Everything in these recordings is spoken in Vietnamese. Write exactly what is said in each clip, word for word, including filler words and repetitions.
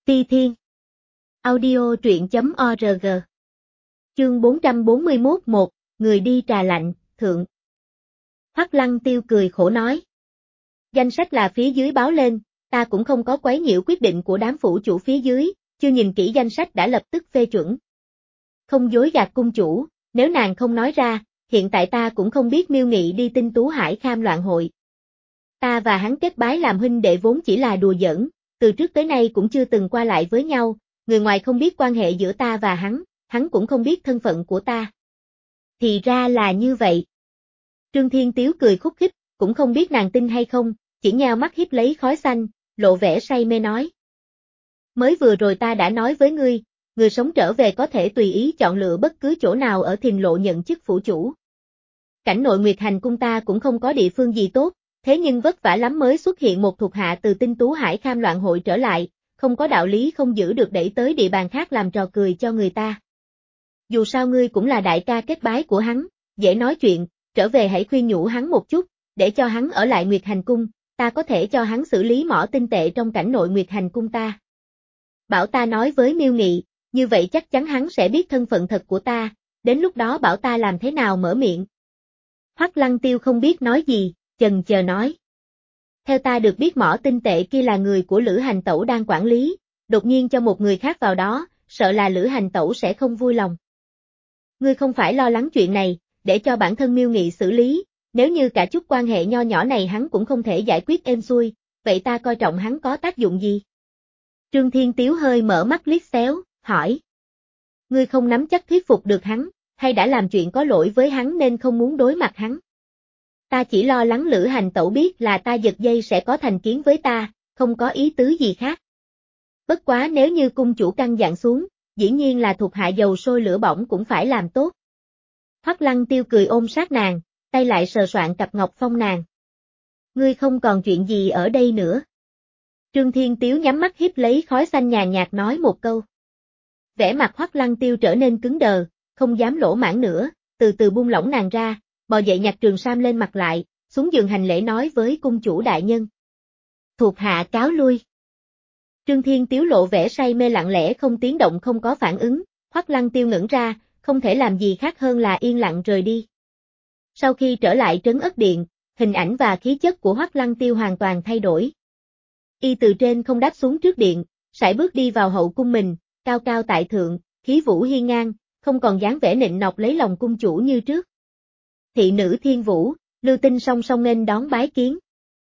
Ti Thiên. Audio truyện chấm org. Chương bốn trăm bốn mươi mốt một, người đi trà lạnh, thượng. Hoắc Lăng Tiêu cười khổ nói. Danh sách là phía dưới báo lên, ta cũng không có quấy nhiễu quyết định của đám phủ chủ phía dưới, chưa nhìn kỹ danh sách đã lập tức phê chuẩn. Không dối gạt cung chủ, nếu nàng không nói ra, hiện tại ta cũng không biết Miêu Nghị đi Tinh Tú Hải Kham Loạn hội. Ta và hắn kết bái làm huynh đệ vốn chỉ là đùa giỡn, từ trước tới nay cũng chưa từng qua lại với nhau, người ngoài không biết quan hệ giữa ta và hắn, hắn cũng không biết thân phận của ta. Thì ra là như vậy. Trương Thiên Tiếu cười khúc khích, cũng không biết nàng tin hay không, chỉ nheo mắt híp lấy khói xanh, lộ vẻ say mê nói. Mới vừa rồi ta đã nói với ngươi, người sống trở về có thể tùy ý chọn lựa bất cứ chỗ nào ở Thiền Lộ nhận chức phủ chủ. Cảnh nội Nguyệt Hành cung ta cũng không có địa phương gì tốt, thế nhưng vất vả lắm mới xuất hiện một thuộc hạ từ Tinh Tú Hải Kham Loạn hội trở lại, không có đạo lý không giữ được đẩy tới địa bàn khác làm trò cười cho người ta. Dù sao ngươi cũng là đại ca kết bái của hắn, dễ nói chuyện, trở về hãy khuyên nhủ hắn một chút, để cho hắn ở lại Nguyệt Hành cung, ta có thể cho hắn xử lý mỏ tinh tệ trong cảnh nội Nguyệt Hành cung ta. Bảo ta nói với Miêu Nghị, như vậy chắc chắn hắn sẽ biết thân phận thật của ta, đến lúc đó bảo ta làm thế nào mở miệng. Hoắc Lăng Tiêu không biết nói gì, chần chờ nói. Theo ta được biết mỏ tinh tệ kia là người của Lữ Hành Tẩu đang quản lý, đột nhiên cho một người khác vào đó, sợ là Lữ Hành Tẩu sẽ không vui lòng. Ngươi không phải lo lắng chuyện này, để cho bản thân Miêu Nghị xử lý, nếu như cả chút quan hệ nho nhỏ này hắn cũng không thể giải quyết êm xuôi, vậy ta coi trọng hắn có tác dụng gì? Trương Thiên Tiếu hơi mở mắt liếc xéo, hỏi. Ngươi không nắm chắc thuyết phục được hắn, hay đã làm chuyện có lỗi với hắn nên không muốn đối mặt hắn? Ta chỉ lo lắng Lữ Hành Tẩu biết là ta giật dây sẽ có thành kiến với ta, không có ý tứ gì khác. Bất quá nếu như cung chủ căn dặn xuống, dĩ nhiên là thuộc hạ dầu sôi lửa bỏng cũng phải làm tốt. Hoắc Lăng Tiêu cười ôm sát nàng, tay lại sờ soạn cặp ngọc phong nàng. Ngươi không còn chuyện gì ở đây nữa. Trương Thiên Tiếu nhắm mắt híp lấy khói xanh nhàn nhạt nói một câu. Vẻ mặt Hoắc Lăng Tiêu trở nên cứng đờ, không dám lỗ mãng nữa, từ từ buông lỏng nàng ra, bò dậy nhặt trường sam lên mặt lại, xuống giường hành lễ nói với cung chủ đại nhân. Thuộc hạ cáo lui. Trương Thiên Tiếu lộ vẻ say mê lặng lẽ không tiếng động không có phản ứng, Hoắc Lăng Tiêu ngẩn ra, không thể làm gì khác hơn là yên lặng rời đi. Sau khi trở lại trấn Ất Điện, hình ảnh và khí chất của Hoắc Lăng Tiêu hoàn toàn thay đổi. Y từ trên không đáp xuống trước điện, sải bước đi vào hậu cung mình, cao cao tại thượng, khí vũ hiên ngang, không còn dáng vẻ nịnh nọt lấy lòng cung chủ như trước. Thị nữ Thiên Vũ, Lưu Tinh song song nghênh đón bái kiến.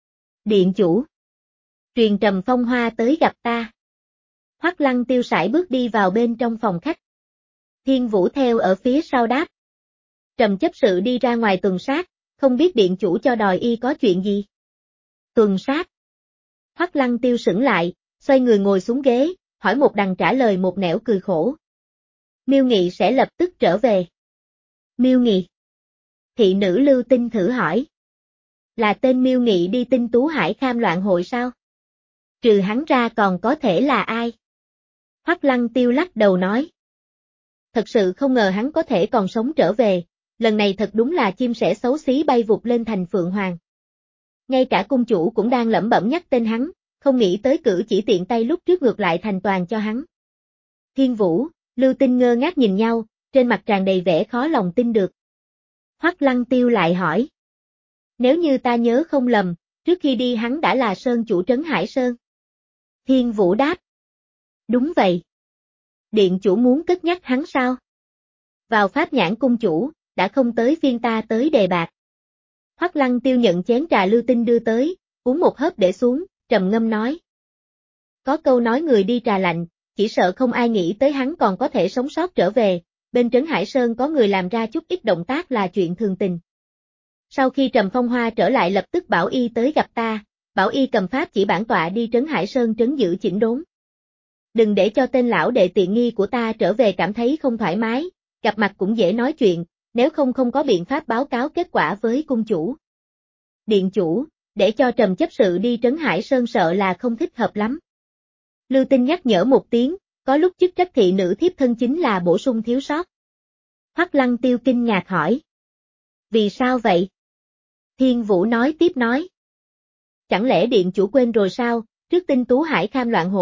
Điện chủ. Truyền Trầm Phong Hoa tới gặp ta. Hoắc Lăng Tiêu sải bước đi vào bên trong phòng khách. Thiên Vũ theo ở phía sau đáp. Trầm chấp sự đi ra ngoài tuần sát, không biết điện chủ cho đòi y có chuyện gì. Tuần sát. Hoắc Lăng Tiêu sững lại, xoay người ngồi xuống ghế, hỏi một đằng trả lời một nẻo cười khổ. Miêu Nghị sẽ lập tức trở về. Miêu Nghị. Thị nữ Lưu Tinh thử hỏi. Là tên Miêu Nghị đi Tinh Tú Hải Kham Loạn hội sao? Trừ hắn ra còn có thể là ai? Hoắc Lăng Tiêu lắc đầu nói. Thật sự không ngờ hắn có thể còn sống trở về, lần này thật đúng là chim sẻ xấu xí bay vụt lên thành Phượng Hoàng. Ngay cả cung chủ cũng đang lẩm bẩm nhắc tên hắn, không nghĩ tới cử chỉ tiện tay lúc trước ngược lại thành toàn cho hắn. Thiên Vũ, Lưu Tinh ngơ ngác nhìn nhau, trên mặt tràn đầy vẻ khó lòng tin được. Hoắc Lăng Tiêu lại hỏi. Nếu như ta nhớ không lầm, trước khi đi hắn đã là sơn chủ trấn Hải Sơn. Thiên Vũ đáp. Đúng vậy. Điện chủ muốn cất nhắc hắn sao? Vào pháp nhãn cung chủ, đã không tới phiên ta tới đề bạc. Hoắc Lăng Tiêu nhận chén trà Lưu Tinh đưa tới, uống một hớp để xuống, trầm ngâm nói. Có câu nói người đi trà lạnh, chỉ sợ không ai nghĩ tới hắn còn có thể sống sót trở về, bên trấn Hải Sơn có người làm ra chút ít động tác là chuyện thường tình. Sau khi Trầm Phong Hoa trở lại lập tức bảo y tới gặp ta, bảo y cầm pháp chỉ bản tọa đi trấn Hải Sơn trấn giữ chỉnh đốn. Đừng để cho tên lão đệ tiện nghi của ta trở về cảm thấy không thoải mái, gặp mặt cũng dễ nói chuyện, nếu không không có biện pháp báo cáo kết quả với cung chủ. Điện chủ, để cho Trầm chấp sự đi trấn Hải Sơn sợ là không thích hợp lắm. Lưu Tinh nhắc nhở một tiếng, có lúc chức trách thị nữ thiếp thân chính là bổ sung thiếu sót. Hoắc Lăng Tiêu kinh ngạc hỏi. Vì sao vậy? Thiên Vũ nói tiếp nói. Chẳng lẽ điện chủ quên rồi sao, trước Tinh Tú Hải Kham Loạn hội,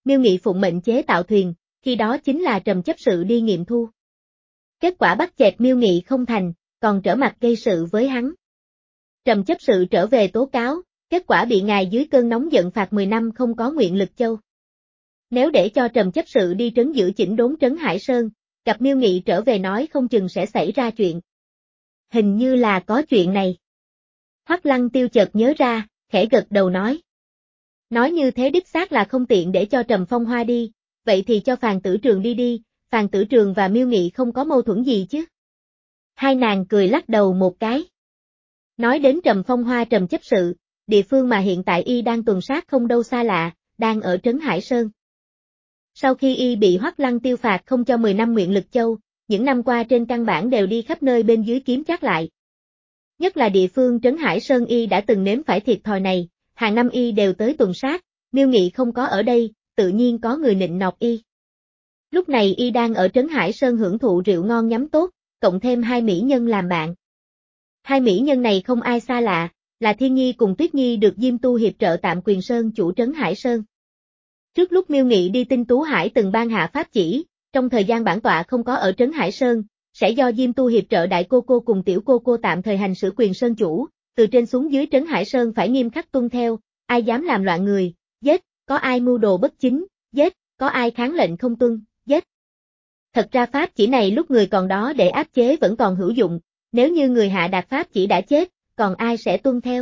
Miêu Nghị phụng mệnh chế tạo thuyền, khi đó chính là Trầm chấp sự đi nghiệm thu. Kết quả bắt chẹt Miêu Nghị không thành, còn trở mặt gây sự với hắn. Trầm chấp sự trở về tố cáo, kết quả bị ngài dưới cơn nóng giận phạt mười năm không có nguyện lực châu. Nếu để cho Trầm chấp sự đi trấn giữ chỉnh đốn trấn Hải Sơn, gặp Miêu Nghị trở về nói không chừng sẽ xảy ra chuyện. Hình như là có chuyện này. Hoắc Lăng Tiêu chợt nhớ ra, khẽ gật đầu nói. Nói như thế đích xác là không tiện để cho Trầm Phong Hoa đi, vậy thì cho Phàn Tử Trường đi đi, Phàn Tử Trường và Miêu Nghị không có mâu thuẫn gì chứ. Hai nàng cười lắc đầu một cái. Nói đến Trầm Phong Hoa Trầm chấp sự, địa phương mà hiện tại y đang tuần sát không đâu xa lạ, đang ở trấn Hải Sơn. Sau khi y bị Hoắc Lăng Tiêu phạt không cho mười năm nguyện lực châu, những năm qua trên căn bản đều đi khắp nơi bên dưới kiếm trác lại. Nhất là địa phương trấn Hải Sơn y đã từng nếm phải thiệt thòi này, hàng năm y đều tới tuần sát, Miêu Nghị không có ở đây, tự nhiên có người nịnh nọt y. Lúc này y đang ở trấn Hải Sơn hưởng thụ rượu ngon nhắm tốt, cộng thêm hai mỹ nhân làm bạn. Hai mỹ nhân này không ai xa lạ, là Thiên Nhi cùng Tuyết Nhi được Diêm Tu hiệp trợ tạm quyền sơn chủ trấn Hải Sơn. Trước lúc Miêu Nghị đi Tinh Tú Hải từng ban hạ pháp chỉ, trong thời gian bản tọa không có ở trấn Hải Sơn, sẽ do Diêm Tu hiệp trợ đại cô cô cùng tiểu cô cô tạm thời hành xử quyền sơn chủ, từ trên xuống dưới trấn Hải Sơn phải nghiêm khắc tuân theo, ai dám làm loạn người, giết, có ai mưu đồ bất chính, giết, có ai kháng lệnh không tuân, giết. Thật ra pháp chỉ này lúc người còn đó để áp chế vẫn còn hữu dụng, nếu như người hạ đạt pháp chỉ đã chết, còn ai sẽ tuân theo.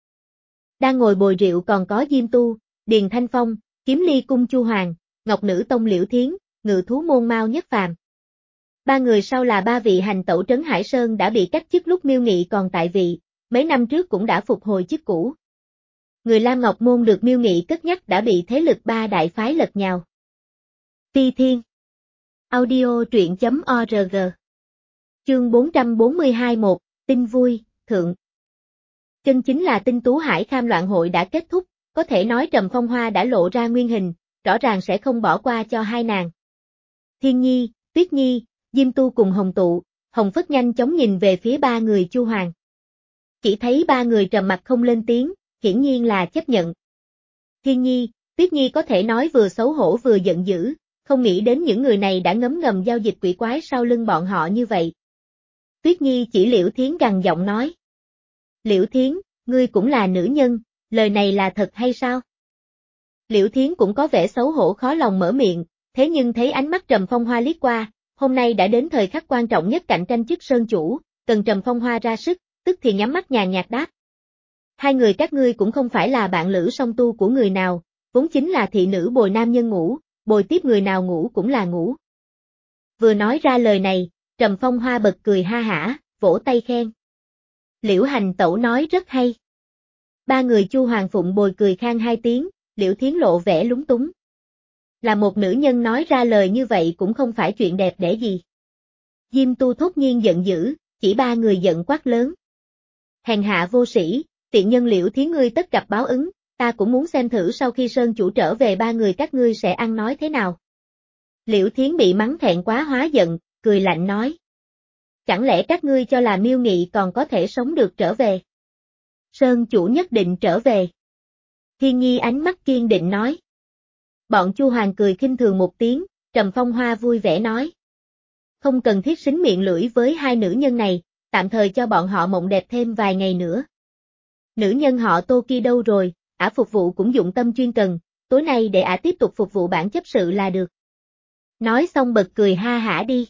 Đang ngồi bồi rượu còn có Diêm Tu, Điền Thanh Phong, Kiếm Ly Cung Chu Hoàng, Ngọc Nữ Tông Liễu Thiến, Ngự Thú Môn Mao Nhất Phàm. Ba người sau là ba vị hành tẩu trấn Hải Sơn đã bị cách chức lúc Miêu Nghị còn tại vị, mấy năm trước cũng đã phục hồi chức cũ. Người Lam Ngọc Môn được Miêu Nghị cất nhắc đã bị thế lực ba đại phái lật nhào. Phi Thiên Audio truyện chấm org Chương bốn trăm bốn mươi hai một, tin vui, thượng. Chân chính là Tinh Tú Hải Kham loạn hội đã kết thúc, có thể nói Trầm Phong Hoa đã lộ ra nguyên hình, rõ ràng sẽ không bỏ qua cho hai nàng. Thiên Nhi, Tuyết Nhi, Diêm Tu cùng Hồng Tụ, Hồng Phất nhanh chóng nhìn về phía ba người Chu Hoàng. Chỉ thấy ba người trầm mặt không lên tiếng, hiển nhiên là chấp nhận. Thiên Nhi, Tuyết Nhi có thể nói vừa xấu hổ vừa giận dữ, không nghĩ đến những người này đã ngấm ngầm giao dịch quỷ quái sau lưng bọn họ như vậy. Tuyết Nhi chỉ Liễu Thiến gằn giọng nói. Liễu Thiến, ngươi cũng là nữ nhân, lời này là thật hay sao? Liễu Thiến cũng có vẻ xấu hổ khó lòng mở miệng, thế nhưng thấy ánh mắt Trầm Phong Hoa liếc qua, hôm nay đã đến thời khắc quan trọng nhất cạnh tranh chức sơn chủ, cần Trầm Phong Hoa ra sức, tức thì nhắm mắt nhàn nhạt đáp. Hai người các ngươi cũng không phải là bạn lữ song tu của người nào, vốn chính là thị nữ bồi nam nhân ngủ, bồi tiếp người nào ngủ cũng là ngủ. Vừa nói ra lời này, Trầm Phong Hoa bật cười ha hả, vỗ tay khen. Liễu Hành Tẩu nói rất hay. Ba người Chu Hoàng Phụng bồi cười khang hai tiếng, Liễu Thiến lộ vẻ lúng túng. Là một nữ nhân nói ra lời như vậy cũng không phải chuyện đẹp để gì. Diêm Tu thốt nhiên giận dữ, chỉ ba người giận quát lớn. Hèn hạ vô sĩ, tiện nhân Liễu Thiến ngươi tất gặp báo ứng, ta cũng muốn xem thử sau khi Sơn chủ trở về ba người các ngươi sẽ ăn nói thế nào. Liễu Thiến bị mắng thẹn quá hóa giận, cười lạnh nói. Chẳng lẽ các ngươi cho là Miêu Nghị còn có thể sống được trở về? Sơn chủ nhất định trở về. Thiên Nhi ánh mắt kiên định nói. Bọn Chu Hoàng cười khinh thường một tiếng, Trầm Phong Hoa vui vẻ nói. Không cần thiết xính miệng lưỡi với hai nữ nhân này, tạm thời cho bọn họ mộng đẹp thêm vài ngày nữa. Nữ nhân họ Tô kia đâu rồi, ả phục vụ cũng dụng tâm chuyên cần, tối nay để ả tiếp tục phục vụ bản chấp sự là được. Nói xong bật cười ha hả đi.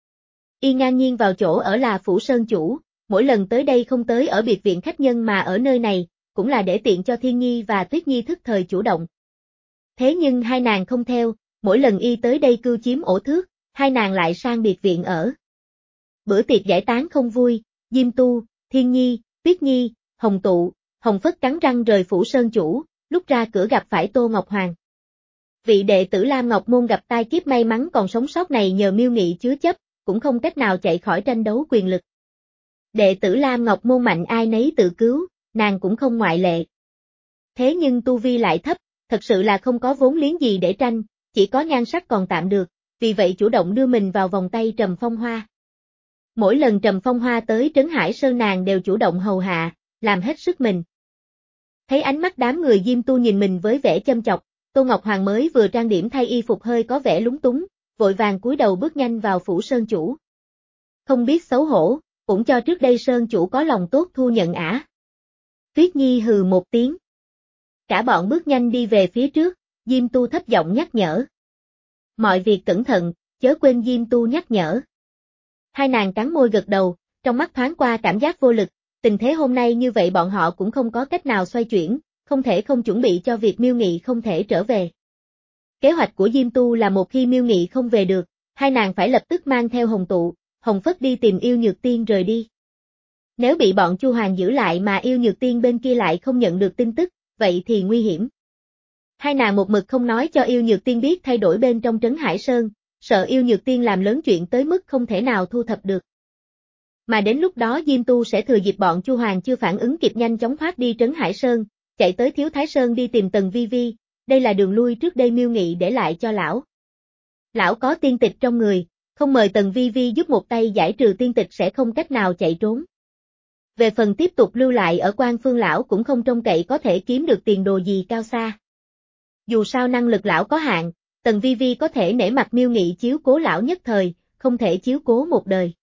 Y ngang nhiên vào chỗ ở là Phủ Sơn chủ, mỗi lần tới đây không tới ở biệt viện khách nhân mà ở nơi này, cũng là để tiện cho Thiên Nhi và Tuyết Nhi thức thời chủ động. Thế nhưng hai nàng không theo, mỗi lần Y tới đây cưu chiếm ổ thước, hai nàng lại sang biệt viện ở. Bữa tiệc giải tán không vui, Diêm Tu, Thiên Nhi, Tuyết Nhi, Hồng Tụ, Hồng Phất cắn răng rời Phủ Sơn chủ, lúc ra cửa gặp phải Tô Ngọc Hoàng. Vị đệ tử Lam Ngọc Môn gặp tai kiếp may mắn còn sống sót này nhờ Miêu Nghị chứa chấp, cũng không cách nào chạy khỏi tranh đấu quyền lực. Đệ tử Lam Ngọc Môn mạnh ai nấy tự cứu, nàng cũng không ngoại lệ. Thế nhưng tu vi lại thấp, thật sự là không có vốn liếng gì để tranh, chỉ có nhan sắc còn tạm được, vì vậy chủ động đưa mình vào vòng tay Trầm Phong Hoa. Mỗi lần Trầm Phong Hoa tới Trấn Hải Sơn nàng đều chủ động hầu hạ, làm hết sức mình. Thấy ánh mắt đám người Diêm Tu nhìn mình với vẻ châm chọc, Tô Ngọc Hoàng mới vừa trang điểm thay y phục hơi có vẻ lúng túng, vội vàng cúi đầu bước nhanh vào phủ Sơn chủ. Không biết xấu hổ, cũng cho trước đây Sơn chủ có lòng tốt thu nhận ả. Tuyết Nhi hừ một tiếng. Cả bọn bước nhanh đi về phía trước, Diêm Tu thấp giọng nhắc nhở. Mọi việc cẩn thận, chớ quên Diêm Tu nhắc nhở. Hai nàng cắn môi gật đầu, trong mắt thoáng qua cảm giác vô lực, tình thế hôm nay như vậy bọn họ cũng không có cách nào xoay chuyển, không thể không chuẩn bị cho việc Miêu Nghị không thể trở về. Kế hoạch của Diêm Tu là một khi Miêu Nghị không về được, hai nàng phải lập tức mang theo Hồng Tụ, Hồng Phất đi tìm Yêu Nhược Tiên rời đi. Nếu bị bọn Chu Hoàng giữ lại mà Yêu Nhược Tiên bên kia lại không nhận được tin tức, vậy thì nguy hiểm. Hai nàng một mực không nói cho Yêu Nhược Tiên biết thay đổi bên trong Trấn Hải Sơn, sợ Yêu Nhược Tiên làm lớn chuyện tới mức không thể nào thu thập được. Mà đến lúc đó Diêm Tu sẽ thừa dịp bọn Chu Hoàng chưa phản ứng kịp nhanh chóng thoát đi Trấn Hải Sơn, chạy tới Thiếu Thái Sơn đi tìm Tần Vi Vi, đây là đường lui trước đây Miêu Nghị để lại cho lão. Lão có tiên tịch trong người, không mời Tần Vi Vi giúp một tay giải trừ tiên tịch sẽ không cách nào chạy trốn. Về phần tiếp tục lưu lại ở Quan Phương lão cũng không trông cậy có thể kiếm được tiền đồ gì cao xa. Dù sao năng lực lão có hạn, Tần Vi Vi có thể nể mặt Miêu Nghị chiếu cố lão nhất thời, không thể chiếu cố một đời.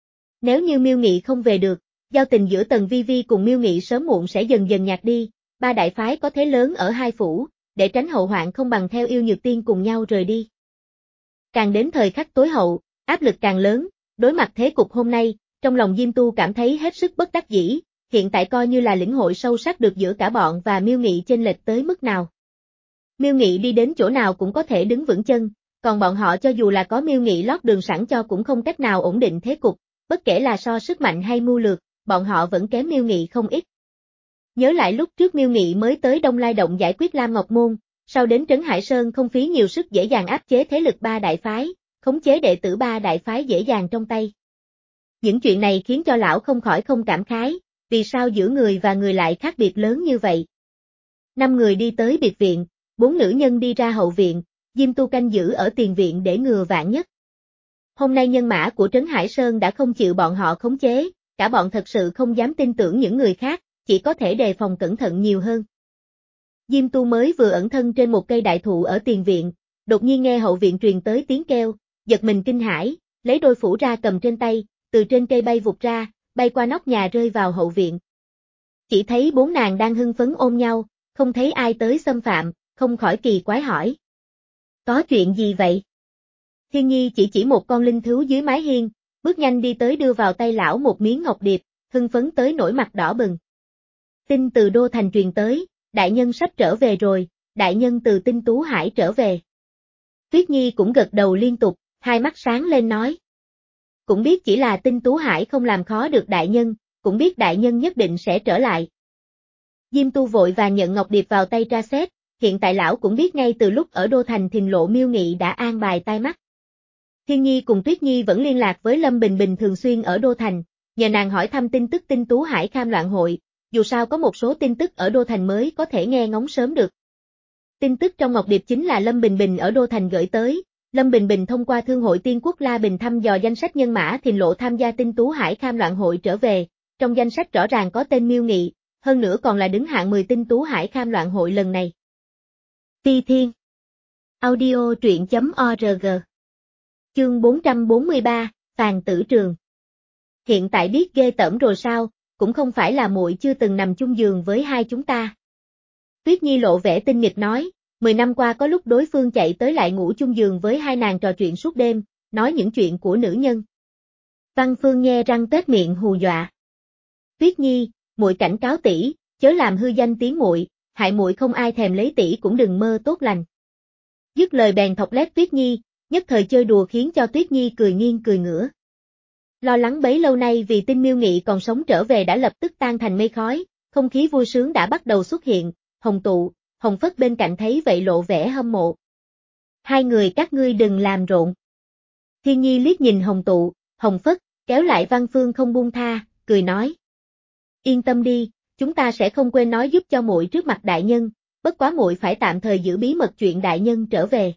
Nếu như Miêu Nghị không về được, giao tình giữa Tần Vi Vi cùng Miêu Nghị sớm muộn sẽ dần dần nhạt đi, ba đại phái có thế lớn ở hai phủ, để tránh hậu hoạn không bằng theo Yêu Nhược Tiên cùng nhau rời đi. Càng đến thời khắc tối hậu, áp lực càng lớn, đối mặt thế cục hôm nay, trong lòng Diêm Tu cảm thấy hết sức bất đắc dĩ, hiện tại coi như là lĩnh hội sâu sắc được giữa cả bọn và Miêu Nghị chênh lệch tới mức nào. Miêu Nghị đi đến chỗ nào cũng có thể đứng vững chân, còn bọn họ cho dù là có Miêu Nghị lót đường sẵn cho cũng không cách nào ổn định thế cục, bất kể là so sức mạnh hay mưu lược, bọn họ vẫn kém Miêu Nghị không ít. Nhớ lại lúc trước Miêu Nghị mới tới Đông Lai Động giải quyết Lam Ngọc Môn, sau đến Trấn Hải Sơn không phí nhiều sức dễ dàng áp chế thế lực ba đại phái, khống chế đệ tử ba đại phái dễ dàng trong tay. Những chuyện này khiến cho lão không khỏi không cảm khái, vì sao giữa người và người lại khác biệt lớn như vậy. Năm người đi tới biệt viện, bốn nữ nhân đi ra hậu viện, Diêm Tu canh giữ ở tiền viện để ngừa vạn nhất. Hôm nay nhân mã của Trấn Hải Sơn đã không chịu bọn họ khống chế, cả bọn thật sự không dám tin tưởng những người khác, chỉ có thể đề phòng cẩn thận nhiều hơn. Diêm Tu mới vừa ẩn thân trên một cây đại thụ ở tiền viện, đột nhiên nghe hậu viện truyền tới tiếng kêu, giật mình kinh hãi, lấy đôi phủ ra cầm trên tay, từ trên cây bay vụt ra, bay qua nóc nhà rơi vào hậu viện. Chỉ thấy bốn nàng đang hưng phấn ôm nhau, không thấy ai tới xâm phạm, không khỏi kỳ quái hỏi. Có chuyện gì vậy? Thiên Nhi chỉ chỉ một con linh thú dưới mái hiên, bước nhanh đi tới đưa vào tay lão một miếng ngọc điệp, hưng phấn tới nổi mặt đỏ bừng. Tin từ Đô Thành truyền tới, đại nhân sắp trở về rồi, đại nhân từ Tinh Tú Hải trở về. Tuyết Nhi cũng gật đầu liên tục, hai mắt sáng lên nói. Cũng biết chỉ là Tinh Tú Hải không làm khó được đại nhân, cũng biết đại nhân nhất định sẽ trở lại. Diêm Tu vội và nhận ngọc điệp vào tay tra xét, hiện tại lão cũng biết ngay từ lúc ở Đô Thành Thìn Lộ Miêu Nghị đã an bài tai mắt. Thiên Nhi cùng Tuyết Nhi vẫn liên lạc với Lâm Bình Bình thường xuyên ở Đô Thành, nhờ nàng hỏi thăm tin tức Tinh Tú Hải Kham Loạn Hội, dù sao có một số tin tức ở Đô Thành mới có thể nghe ngóng sớm được. Tin tức trong ngọc điệp chính là Lâm Bình Bình ở Đô Thành gửi tới, Lâm Bình Bình thông qua Thương hội Tiên Quốc La Bình thăm dò danh sách nhân mã Thìn Lộ tham gia Tinh Tú Hải Kham Loạn Hội trở về, trong danh sách rõ ràng có tên Miêu Nghị, hơn nữa còn là đứng hạng mười Tinh Tú Hải Kham Loạn Hội lần này. Phi Thiên Audio truyện chấm org Chương bốn trăm bốn mươi ba, Phàn Tử Trường. Hiện tại biết ghê tởm rồi sao, cũng không phải là muội chưa từng nằm chung giường với hai chúng ta. Tuyết Nhi lộ vẻ tinh nghịch nói, mười năm qua có lúc đối phương chạy tới lại ngủ chung giường với hai nàng trò chuyện suốt đêm, nói những chuyện của nữ nhân. Văn Phương nghe răng tết miệng hù dọa. Tuyết Nhi, muội cảnh cáo tỷ, chớ làm hư danh tiếng muội, hại muội không ai thèm lấy tỷ cũng đừng mơ tốt lành. Dứt lời bèn thọc lét Tuyết Nhi, nhất thời chơi đùa khiến cho Tuyết Nhi cười nghiêng cười ngửa. Lo lắng bấy lâu nay vì tin Miêu Nghị còn sống trở về đã lập tức tan thành mây khói, không khí vui sướng đã bắt đầu xuất hiện, Hồng Tụ, Hồng Phất bên cạnh thấy vậy lộ vẻ hâm mộ. Hai người các ngươi đừng làm rộn. Thiên Nhi liếc nhìn Hồng Tụ, Hồng Phất, kéo lại Văn Phương không buông tha, cười nói. Yên tâm đi, chúng ta sẽ không quên nói giúp cho muội trước mặt đại nhân, bất quá muội phải tạm thời giữ bí mật chuyện đại nhân trở về.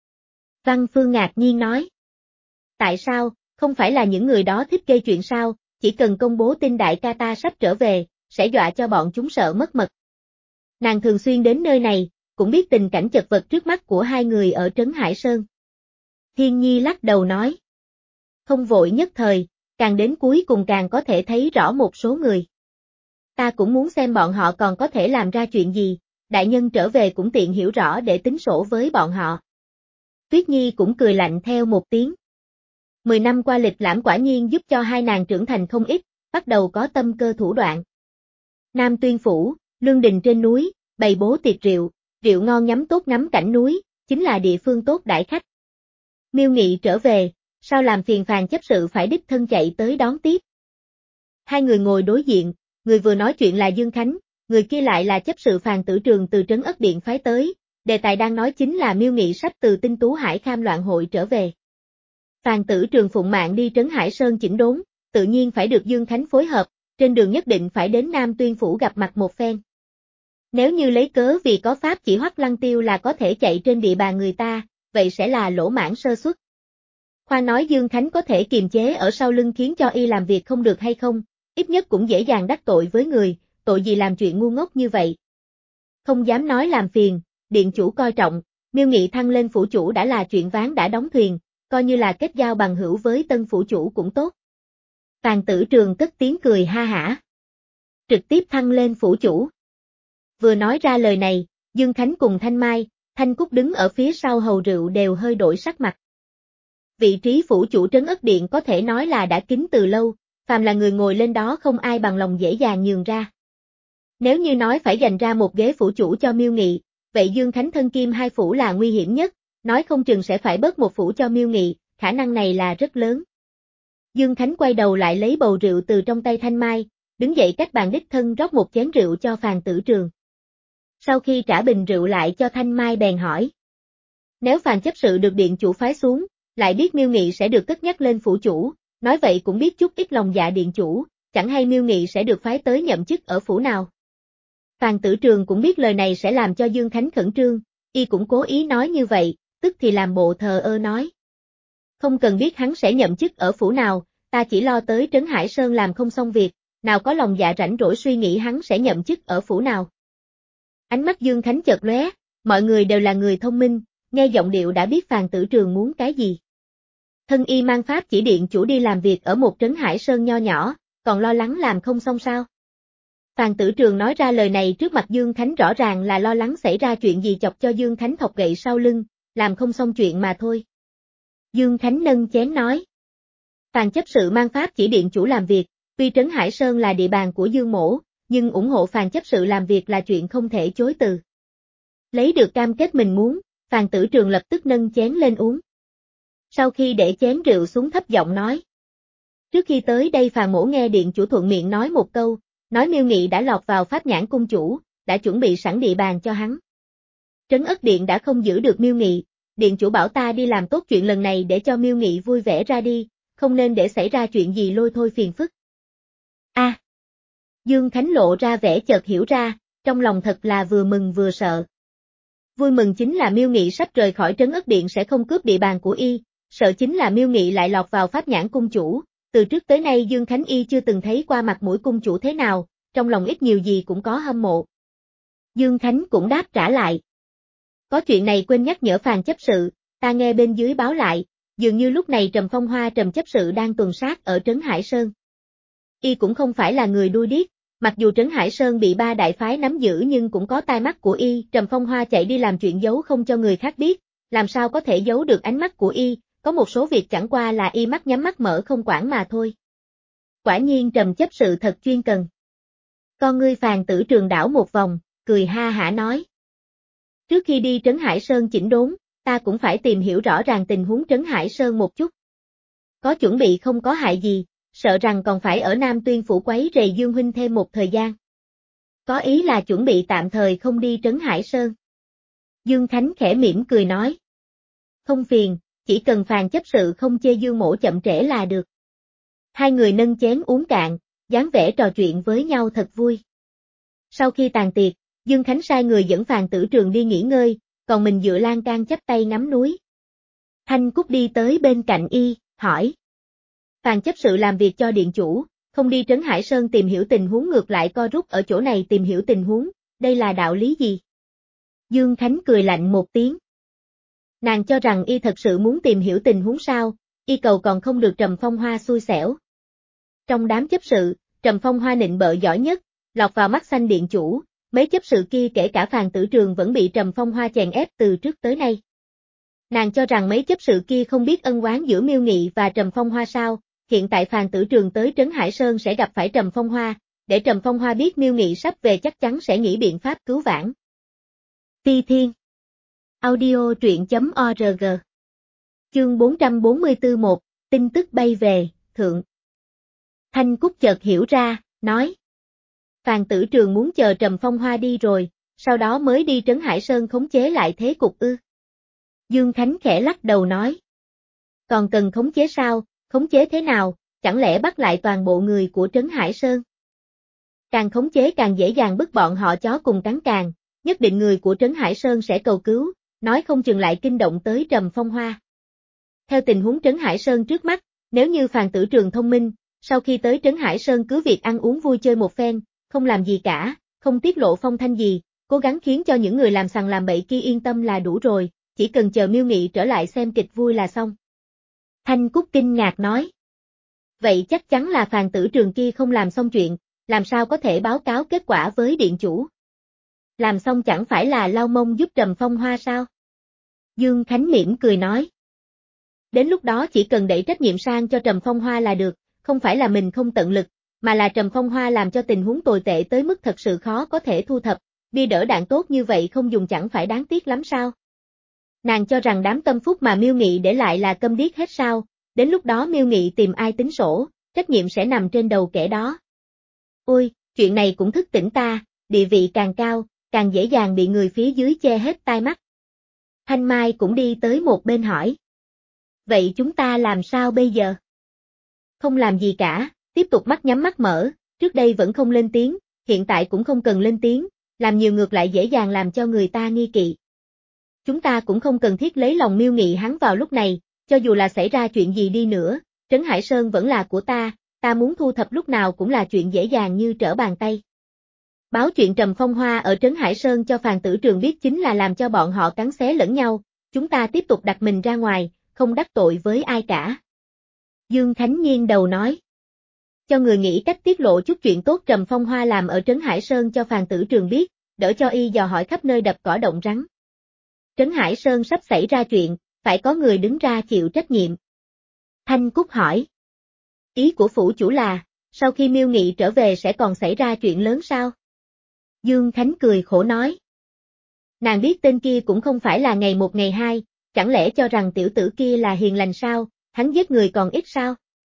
Văn Phương ngạc nhiên nói. Tại sao, không phải là những người đó thích gây chuyện sao, chỉ cần công bố tin đại ca ta sắp trở về, sẽ dọa cho bọn chúng sợ mất mật. Nàng thường xuyên đến nơi này, cũng biết tình cảnh chật vật trước mắt của hai người ở Trấn Hải Sơn. Thiên Nhi lắc đầu nói. Không vội nhất thời, càng đến cuối cùng càng có thể thấy rõ một số người. Ta cũng muốn xem bọn họ còn có thể làm ra chuyện gì, đại nhân trở về cũng tiện hiểu rõ để tính sổ với bọn họ. Tuyết Nhi cũng cười lạnh theo một tiếng. Mười năm qua lịch lãm quả nhiên giúp cho hai nàng trưởng thành không ít, bắt đầu có tâm cơ thủ đoạn. Nam Tuyên Phủ, lương đình trên núi, bày bố tiệc rượu, rượu ngon nhắm tốt ngắm cảnh núi, chính là địa phương tốt đãi khách. Miêu Nghị trở về, sao làm phiền Phàn chấp sự phải đích thân chạy tới đón tiếp. Hai người ngồi đối diện, người vừa nói chuyện là Dương Khánh, người kia lại là chấp sự Phàn Tử Trường từ Trấn Ất Điện phái tới, đề tài đang nói chính là Miêu Nghị sắp từ Tinh Tú Hải Kham loạn hội trở về. Phàn Tử Trường phụng mạng đi Trấn Hải Sơn chỉnh đốn, tự nhiên phải được Dương Khánh phối hợp, trên đường nhất định phải đến Nam Tuyên Phủ gặp mặt một phen. Nếu như lấy cớ vì có pháp chỉ Hoắc Lăng Tiêu là có thể chạy trên địa bàn người ta, vậy sẽ là lỗ mãng sơ suất. Khoan nói Dương Khánh có thể kiềm chế ở sau lưng khiến cho y làm việc không được hay không, ít nhất cũng dễ dàng đắc tội với người, tội gì làm chuyện ngu ngốc như vậy. Không dám nói làm phiền, điện chủ coi trọng, Miêu Nghị thăng lên phủ chủ đã là chuyện ván đã đóng thuyền, coi như là kết giao bằng hữu với tân phủ chủ cũng tốt. Phàn Tử Trường cất tiếng cười ha hả. Trực tiếp thăng lên phủ chủ. Vừa nói ra lời này, Dương Khánh cùng Thanh Mai, Thanh Cúc đứng ở phía sau hầu rượu đều hơi đổi sắc mặt. Vị trí phủ chủ Trấn Ất Điện có thể nói là đã kín từ lâu, phàm là người ngồi lên đó không ai bằng lòng dễ dàng nhường ra. Nếu như nói phải dành ra một ghế phủ chủ cho Miêu Nghị, vậy Dương Khánh thân kim hai phủ là nguy hiểm nhất, nói không chừng sẽ phải bớt một phủ cho Miêu Nghị, khả năng này là rất lớn. Dương Khánh quay đầu lại lấy bầu rượu từ trong tay Thanh Mai, đứng dậy cách bàn đích thân rót một chén rượu cho Phàn Tử Trường. Sau khi trả bình rượu lại cho Thanh Mai bèn hỏi. Nếu Phàn chấp sự được điện chủ phái xuống, lại biết Miêu Nghị sẽ được cất nhắc lên phủ chủ, nói vậy cũng biết chút ít lòng dạ điện chủ, chẳng hay Miêu Nghị sẽ được phái tới nhậm chức ở phủ nào. Phàn Tử Trường cũng biết lời này sẽ làm cho Dương Khánh khẩn trương, y cũng cố ý nói như vậy, tức thì làm bộ thờ ơ nói. Không cần biết hắn sẽ nhậm chức ở phủ nào, ta chỉ lo tới Trấn Hải Sơn làm không xong việc, nào có lòng dạ rảnh rỗi suy nghĩ hắn sẽ nhậm chức ở phủ nào. Ánh mắt Dương Khánh chợt lóe, mọi người đều là người thông minh, nghe giọng điệu đã biết Phàn Tử Trường muốn cái gì. Thân y mang pháp chỉ điện chủ đi làm việc ở một Trấn Hải Sơn nho nhỏ, còn lo lắng làm không xong sao. Phàn Tử Trường nói ra lời này trước mặt Dương Khánh rõ ràng là lo lắng xảy ra chuyện gì chọc cho Dương Khánh thọc gậy sau lưng, làm không xong chuyện mà thôi. Dương Khánh nâng chén nói. Phàn chấp sự mang pháp chỉ điện chủ làm việc, tuy Trấn Hải Sơn là địa bàn của Dương Mỗ, nhưng ủng hộ Phàn chấp sự làm việc là chuyện không thể chối từ. Lấy được cam kết mình muốn, Phàn Tử Trường lập tức nâng chén lên uống. Sau khi để chén rượu xuống thấp giọng nói. Trước khi tới đây Phàn Mỗ nghe điện chủ thuận miệng nói một câu, nói Miêu Nghị đã lọt vào pháp nhãn cung chủ, đã chuẩn bị sẵn địa bàn cho hắn. Trấn Ất Điện đã không giữ được Miêu Nghị, điện chủ bảo ta đi làm tốt chuyện lần này để cho Miêu Nghị vui vẻ ra đi, không nên để xảy ra chuyện gì lôi thôi phiền phức. A. À, Dương Khánh lộ ra vẻ chợt hiểu ra, trong lòng thật là vừa mừng vừa sợ. Vui mừng chính là Miêu Nghị sắp rời khỏi Trấn Ất Điện sẽ không cướp địa bàn của y, sợ chính là Miêu Nghị lại lọt vào pháp nhãn cung chủ, từ trước tới nay Dương Khánh y chưa từng thấy qua mặt mũi cung chủ thế nào, trong lòng ít nhiều gì cũng có hâm mộ. Dương Khánh cũng đáp trả lại. Có chuyện này quên nhắc nhở Phàn chấp sự, ta nghe bên dưới báo lại, dường như lúc này Trầm Phong Hoa Trầm chấp sự đang tuần sát ở Trấn Hải Sơn. Y cũng không phải là người đuôi điếc, mặc dù Trấn Hải Sơn bị ba đại phái nắm giữ nhưng cũng có tai mắt của y, Trầm Phong Hoa chạy đi làm chuyện giấu không cho người khác biết, làm sao có thể giấu được ánh mắt của y, có một số việc chẳng qua là y mắt nhắm mắt mở không quản mà thôi. Quả nhiên Trầm chấp sự thật chuyên cần. Con ngươi Phàn Tử Trường đảo một vòng, cười ha hả nói. Trước khi đi Trấn Hải Sơn chỉnh đốn, ta cũng phải tìm hiểu rõ ràng tình huống Trấn Hải Sơn một chút. Có chuẩn bị không có hại gì, sợ rằng còn phải ở Nam Tuyên Phủ quấy rầy Dương huynh thêm một thời gian. Có ý là chuẩn bị tạm thời không đi Trấn Hải Sơn. Dương Khánh khẽ mỉm cười nói. Không phiền, chỉ cần Phàn chấp sự không chê Dương mỗ chậm trễ là được. Hai người nâng chén uống cạn, dáng vẻ trò chuyện với nhau thật vui. Sau khi tàn tiệc, Dương Khánh sai người dẫn Phàn Tử Trường đi nghỉ ngơi, còn mình dựa lan can chắp tay ngắm núi. Thanh Cúc đi tới bên cạnh y, hỏi. Phàn chấp sự làm việc cho điện chủ, không đi Trấn Hải Sơn tìm hiểu tình huống ngược lại co rút ở chỗ này tìm hiểu tình huống, đây là đạo lý gì? Dương Khánh cười lạnh một tiếng. Nàng cho rằng y thật sự muốn tìm hiểu tình huống sao, y cầu còn không được Trầm Phong Hoa xui xẻo. Trong đám chấp sự, Trầm Phong Hoa nịnh bợ giỏi nhất, lọt vào mắt xanh điện chủ, mấy chấp sự kia kể cả Phàn Tử Trường vẫn bị Trầm Phong Hoa chèn ép từ trước tới nay. Nàng cho rằng mấy chấp sự kia không biết ân oán giữa Miêu Nghị và Trầm Phong Hoa sao, hiện tại Phàn Tử Trường tới Trấn Hải Sơn sẽ gặp phải Trầm Phong Hoa, để Trầm Phong Hoa biết Miêu Nghị sắp về chắc chắn sẽ nghĩ biện pháp cứu vãn. Phi Thiên Audio truyện chấm org Chương bốn trăm bốn mươi tư một, tin tức bay về, thượng. Thanh Cúc chợt hiểu ra, nói. Phàn Tử Trường muốn chờ Trầm Phong Hoa đi rồi, sau đó mới đi Trấn Hải Sơn khống chế lại thế cục ư. Dương Khánh khẽ lắc đầu nói. Còn cần khống chế sao, khống chế thế nào, chẳng lẽ bắt lại toàn bộ người của Trấn Hải Sơn? Càng khống chế càng dễ dàng bức bọn họ chó cùng cắn càng, nhất định người của Trấn Hải Sơn sẽ cầu cứu, nói không chừng lại kinh động tới Trầm Phong Hoa. Theo tình huống Trấn Hải Sơn trước mắt, nếu như Phàn Tử Trường thông minh, sau khi tới Trấn Hải Sơn cứ việc ăn uống vui chơi một phen, không làm gì cả, không tiết lộ phong thanh gì, cố gắng khiến cho những người làm sằng làm bậy kia yên tâm là đủ rồi, chỉ cần chờ Miêu Nghị trở lại xem kịch vui là xong. Thanh Cúc kinh ngạc nói. Vậy chắc chắn là Phàn Tử Trường kia không làm xong chuyện, làm sao có thể báo cáo kết quả với điện chủ? Làm xong chẳng phải là lau mông giúp Trầm Phong Hoa sao? Dương Khánh mỉm cười nói. Đến lúc đó chỉ cần đẩy trách nhiệm sang cho Trầm Phong Hoa là được, không phải là mình không tận lực, mà là Trầm Phong Hoa làm cho tình huống tồi tệ tới mức thật sự khó có thể thu thập, bia đỡ đạn tốt như vậy không dùng chẳng phải đáng tiếc lắm sao? Nàng cho rằng đám tâm phúc mà Miêu Nghị để lại là câm điếc hết sao, đến lúc đó Miêu Nghị tìm ai tính sổ, trách nhiệm sẽ nằm trên đầu kẻ đó. Ôi, chuyện này cũng thức tỉnh ta, địa vị càng cao, càng dễ dàng bị người phía dưới che hết tai mắt. Thanh Mai cũng đi tới một bên hỏi. Vậy chúng ta làm sao bây giờ? Không làm gì cả, tiếp tục mắt nhắm mắt mở, trước đây vẫn không lên tiếng, hiện tại cũng không cần lên tiếng, làm nhiều ngược lại dễ dàng làm cho người ta nghi kỵ. Chúng ta cũng không cần thiết lấy lòng Miêu Nghị hắn vào lúc này, cho dù là xảy ra chuyện gì đi nữa, Trấn Hải Sơn vẫn là của ta, ta muốn thu thập lúc nào cũng là chuyện dễ dàng như trở bàn tay. Báo chuyện Trầm Phong Hoa ở Trấn Hải Sơn cho Phàn Tử Trường biết chính là làm cho bọn họ cắn xé lẫn nhau, chúng ta tiếp tục đặt mình ra ngoài, không đắc tội với ai cả. Dương Khánh nghiêng đầu nói. Cho người nghĩ cách tiết lộ chút chuyện tốt Trầm Phong Hoa làm ở Trấn Hải Sơn cho Phàn Tử Trường biết, đỡ cho y dò hỏi khắp nơi đập cỏ động rắn. Trấn Hải Sơn sắp xảy ra chuyện, phải có người đứng ra chịu trách nhiệm. Thanh Cúc hỏi. Ý của phủ chủ là, sau khi Miêu Nghị trở về sẽ còn xảy ra chuyện lớn sao? Dương Khánh cười khổ nói. Nàng biết tên kia cũng không phải là ngày một ngày hai, chẳng lẽ cho rằng tiểu tử kia là hiền lành sao, hắn giết người còn ít sao?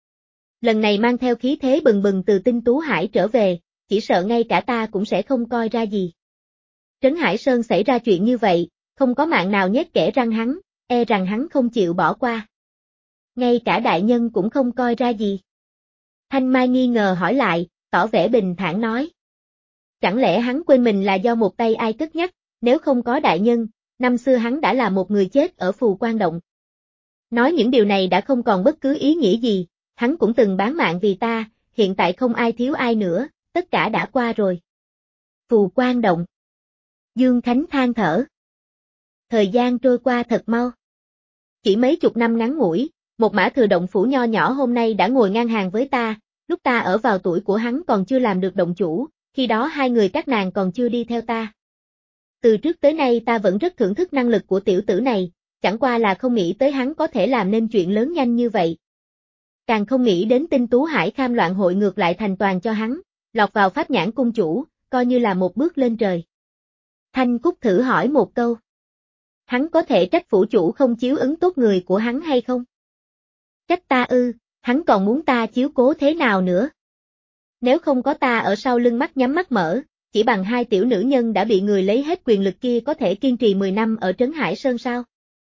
Lần này mang theo khí thế bừng bừng từ Tinh Tú Hải trở về, chỉ sợ ngay cả ta cũng sẽ không coi ra gì. Trấn Hải Sơn xảy ra chuyện như vậy, không có mạng nào nhét kẽ răng hắn, e rằng hắn không chịu bỏ qua. Ngay cả đại nhân cũng không coi ra gì. Thanh Mai nghi ngờ hỏi lại, tỏ vẻ bình thản nói. Chẳng lẽ hắn quên mình là do một tay ai cất nhắc, nếu không có đại nhân, năm xưa hắn đã là một người chết ở Phù Quan Động. Nói những điều này đã không còn bất cứ ý nghĩa gì, hắn cũng từng bán mạng vì ta, hiện tại không ai thiếu ai nữa, tất cả đã qua rồi. Phù Quan Động. Dương Khánh than thở. Thời gian trôi qua thật mau. Chỉ mấy chục năm ngắn ngủi, một mã thừa động phủ nho nhỏ hôm nay đã ngồi ngang hàng với ta, lúc ta ở vào tuổi của hắn còn chưa làm được động chủ, khi đó hai người các nàng còn chưa đi theo ta. Từ trước tới nay ta vẫn rất thưởng thức năng lực của tiểu tử này, chẳng qua là không nghĩ tới hắn có thể làm nên chuyện lớn nhanh như vậy. Càng không nghĩ đến Tinh Tú Hải Kham loạn hội ngược lại thành toàn cho hắn, lọt vào pháp nhãn cung chủ, coi như là một bước lên trời. Thanh Cúc thử hỏi một câu. Hắn có thể trách phủ chủ không chiếu ứng tốt người của hắn hay không? Trách ta ư, hắn còn muốn ta chiếu cố thế nào nữa? Nếu không có ta ở sau lưng mắt nhắm mắt mở, chỉ bằng hai tiểu nữ nhân đã bị người lấy hết quyền lực kia có thể kiên trì mười năm ở Trấn Hải Sơn sao?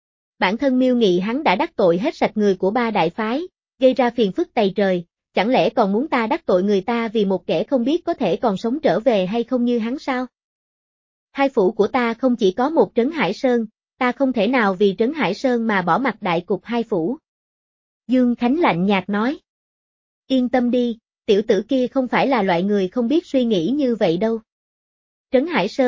Bản thân Miêu Nghị hắn đã đắc tội hết sạch người của ba đại phái, gây ra phiền phức tày trời, chẳng lẽ còn muốn ta đắc tội người ta vì một kẻ không biết có thể còn sống trở về hay không như hắn sao? Hai phủ của ta không chỉ có một Trấn Hải Sơn, ta không thể nào vì Trấn Hải Sơn mà bỏ mặc đại cục hai phủ. Dương Khánh lạnh nhạt nói. Yên tâm đi, tiểu tử kia không phải là loại người không biết suy nghĩ như vậy đâu. Trấn Hải Sơn,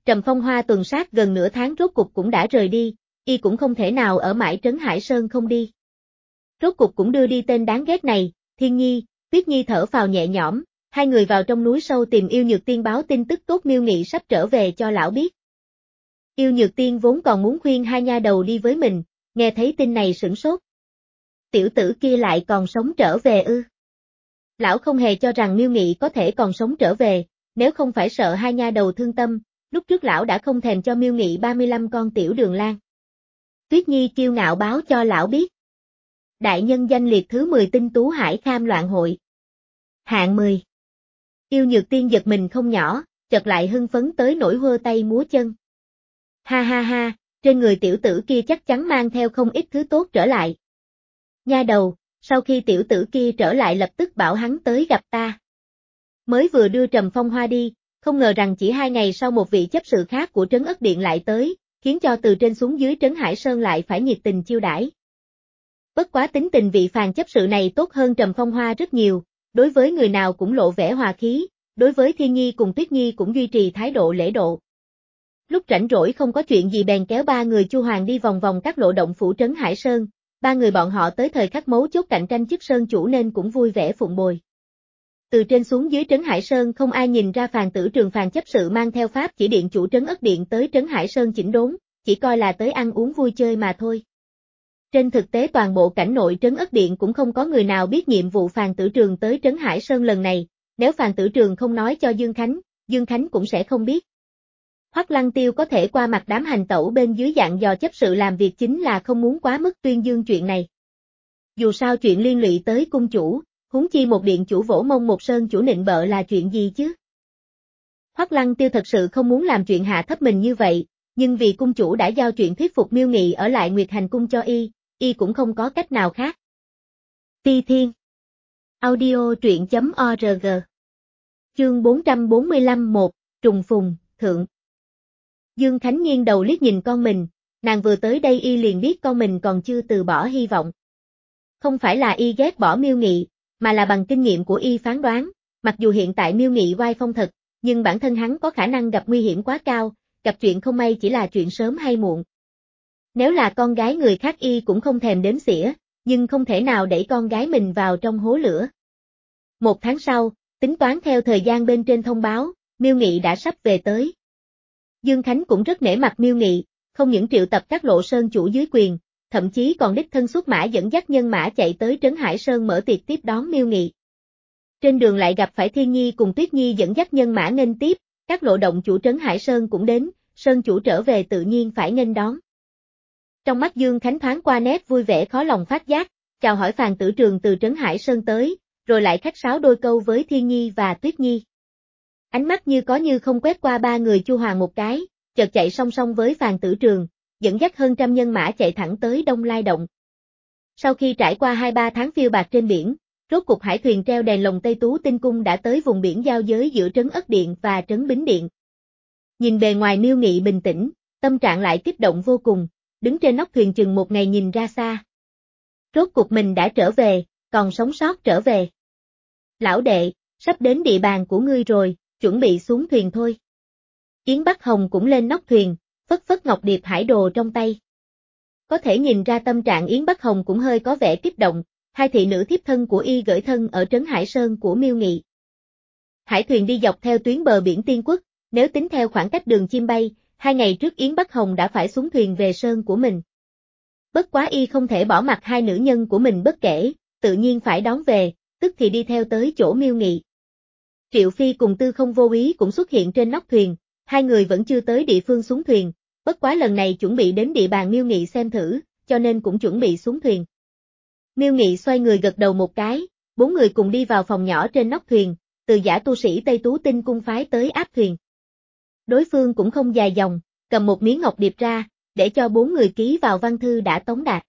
Trầm Phong Hoa tuần sát gần nửa tháng rốt cục cũng đã rời đi, y cũng không thể nào ở mãi Trấn Hải Sơn không đi. Rốt cục cũng đưa đi tên đáng ghét này, Thiên Nhi, Tuyết Nhi thở phào nhẹ nhõm, hai người vào trong núi sâu tìm Yêu Nhược Tiên báo tin tức tốt Miêu Nghị sắp trở về cho lão biết. Yêu Nhược Tiên vốn còn muốn khuyên hai nha đầu đi với mình, nghe thấy tin này sửng sốt. Tiểu tử kia lại còn sống trở về ư? Lão không hề cho rằng Miêu Nghị có thể còn sống trở về, nếu không phải sợ hai nha đầu thương tâm, lúc trước lão đã không thèm cho Miêu Nghị ba mươi lăm con tiểu đường lang. Tuyết Nhi kiêu ngạo báo cho lão biết. Đại nhân danh liệt thứ mười tinh tú hải kham loạn hội. Hạng mười. Yêu Nhược Tiên giật mình không nhỏ, chợt lại hưng phấn tới nỗi hơ tay múa chân. Ha ha ha, trên người tiểu tử kia chắc chắn mang theo không ít thứ tốt trở lại. Nha đầu, sau khi tiểu tử kia trở lại lập tức bảo hắn tới gặp ta. Mới vừa đưa Trầm Phong Hoa đi, không ngờ rằng chỉ hai ngày sau một vị chấp sự khác của Trấn Ất Điện lại tới, khiến cho từ trên xuống dưới Trấn Hải Sơn lại phải nhiệt tình chiêu đãi. Bất quá tính tình vị phàn chấp sự này tốt hơn Trầm Phong Hoa rất nhiều, đối với người nào cũng lộ vẻ hòa khí, đối với Thiên Nhi cùng Tuyết Nhi cũng duy trì thái độ lễ độ. Lúc rảnh rỗi không có chuyện gì bèn kéo ba người Chu Hoàng đi vòng vòng các lộ động phủ Trấn Hải Sơn, ba người bọn họ tới thời khắc mấu chốt cạnh tranh chức sơn chủ nên cũng vui vẻ phụng bồi. Từ trên xuống dưới Trấn Hải Sơn không ai nhìn ra Phàn Tử Trường Phàn chấp sự mang theo pháp chỉ điện chủ Trấn Ất Điện tới Trấn Hải Sơn chỉnh đốn, chỉ coi là tới ăn uống vui chơi mà thôi. Trên thực tế toàn bộ cảnh nội Trấn Ất Điện cũng không có người nào biết nhiệm vụ Phàn Tử Trường tới Trấn Hải Sơn lần này, nếu Phàn Tử Trường không nói cho Dương Khánh, Dương Khánh cũng sẽ không biết. Hoắc Lăng Tiêu có thể qua mặt đám hành tẩu bên dưới dạng dò chấp sự làm việc chính là không muốn quá mức tuyên dương chuyện này. Dù sao chuyện liên lụy tới cung chủ, huống chi một điện chủ vỗ mông một sơn chủ nịnh bợ là chuyện gì chứ? Hoắc Lăng Tiêu thật sự không muốn làm chuyện hạ thấp mình như vậy, nhưng vì cung chủ đã giao chuyện thuyết phục Miêu Nghị ở lại Nguyệt Hành cung cho y, y cũng không có cách nào khác. Phi Thiên Audio truyện chấm org Chương bốn trăm bốn mươi lăm một Trùng Phùng, Thượng Dương Khánh nghiêng đầu liếc nhìn con mình, nàng vừa tới đây y liền biết con mình còn chưa từ bỏ hy vọng. Không phải là y ghét bỏ Miêu Nghị, mà là bằng kinh nghiệm của y phán đoán, mặc dù hiện tại Miêu Nghị oai phong thật, nhưng bản thân hắn có khả năng gặp nguy hiểm quá cao, gặp chuyện không may chỉ là chuyện sớm hay muộn. Nếu là con gái người khác y cũng không thèm đếm xỉa, nhưng không thể nào đẩy con gái mình vào trong hố lửa. Một tháng sau, tính toán theo thời gian bên trên thông báo, Miêu Nghị đã sắp về tới. Dương Khánh cũng rất nể mặt Miêu Nghị, không những triệu tập các lộ sơn chủ dưới quyền, thậm chí còn đích thân xuất mã dẫn dắt nhân mã chạy tới Trấn Hải Sơn mở tiệc tiếp đón Miêu Nghị. Trên đường lại gặp phải Thiên Nhi cùng Tuyết Nhi dẫn dắt nhân mã nghênh tiếp, các lộ động chủ Trấn Hải Sơn cũng đến, sơn chủ trở về tự nhiên phải nghênh đón. Trong mắt Dương Khánh thoáng qua nét vui vẻ khó lòng phát giác, chào hỏi Phàn Tử Trường từ Trấn Hải Sơn tới, rồi lại khách sáo đôi câu với Thiên Nhi và Tuyết Nhi. Ánh mắt như có như không quét qua ba người Chu Hoàng một cái, chợt chạy song song với Phàn Tử Trường, dẫn dắt hơn trăm nhân mã chạy thẳng tới Đông Lai Động. Sau khi trải qua hai ba tháng phiêu bạt trên biển, rốt cục hải thuyền treo đèn lồng Tây Tú Tinh Cung đã tới vùng biển giao giới giữa Trấn Ất Điện và Trấn Bính Điện. Nhìn bề ngoài Miêu Nghị bình tĩnh, tâm trạng lại kích động vô cùng, đứng trên nóc thuyền chừng một ngày nhìn ra xa. Rốt cục mình đã trở về, còn sống sót trở về. Lão đệ, sắp đến địa bàn của ngươi rồi, chuẩn bị xuống thuyền thôi. Yến Bắc Hồng cũng lên nóc thuyền, phất phất ngọc điệp hải đồ trong tay. Có thể nhìn ra tâm trạng Yến Bắc Hồng cũng hơi có vẻ kích động, hai thị nữ thiếp thân của y gửi thân ở Trấn Hải Sơn của Miêu Nghị. Hải thuyền đi dọc theo tuyến bờ biển Tiên Quốc, nếu tính theo khoảng cách đường chim bay, hai ngày trước Yến Bắc Hồng đã phải xuống thuyền về sơn của mình. Bất quá y không thể bỏ mặc hai nữ nhân của mình bất kể, tự nhiên phải đón về, tức thì đi theo tới chỗ Miêu Nghị. Triệu Phi cùng Tư Không Vô Ý cũng xuất hiện trên nóc thuyền, hai người vẫn chưa tới địa phương xuống thuyền, bất quá lần này chuẩn bị đến địa bàn Miêu Nghị xem thử, cho nên cũng chuẩn bị xuống thuyền. Miêu Nghị xoay người gật đầu một cái, bốn người cùng đi vào phòng nhỏ trên nóc thuyền, từ giả tu sĩ Tây Tú Tinh Cung phái tới áp thuyền. Đối phương cũng không dài dòng, cầm một miếng ngọc điệp ra, để cho bốn người ký vào văn thư đã tống đạt.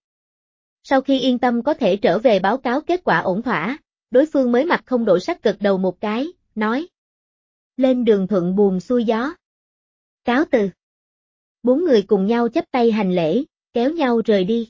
Sau khi yên tâm có thể trở về báo cáo kết quả ổn thỏa, đối phương mới mặt không đổi sắc gật đầu một cái, nói. Lên đường thuận buồm xuôi gió. Cáo từ. Bốn người cùng nhau chắp tay hành lễ, kéo nhau rời đi.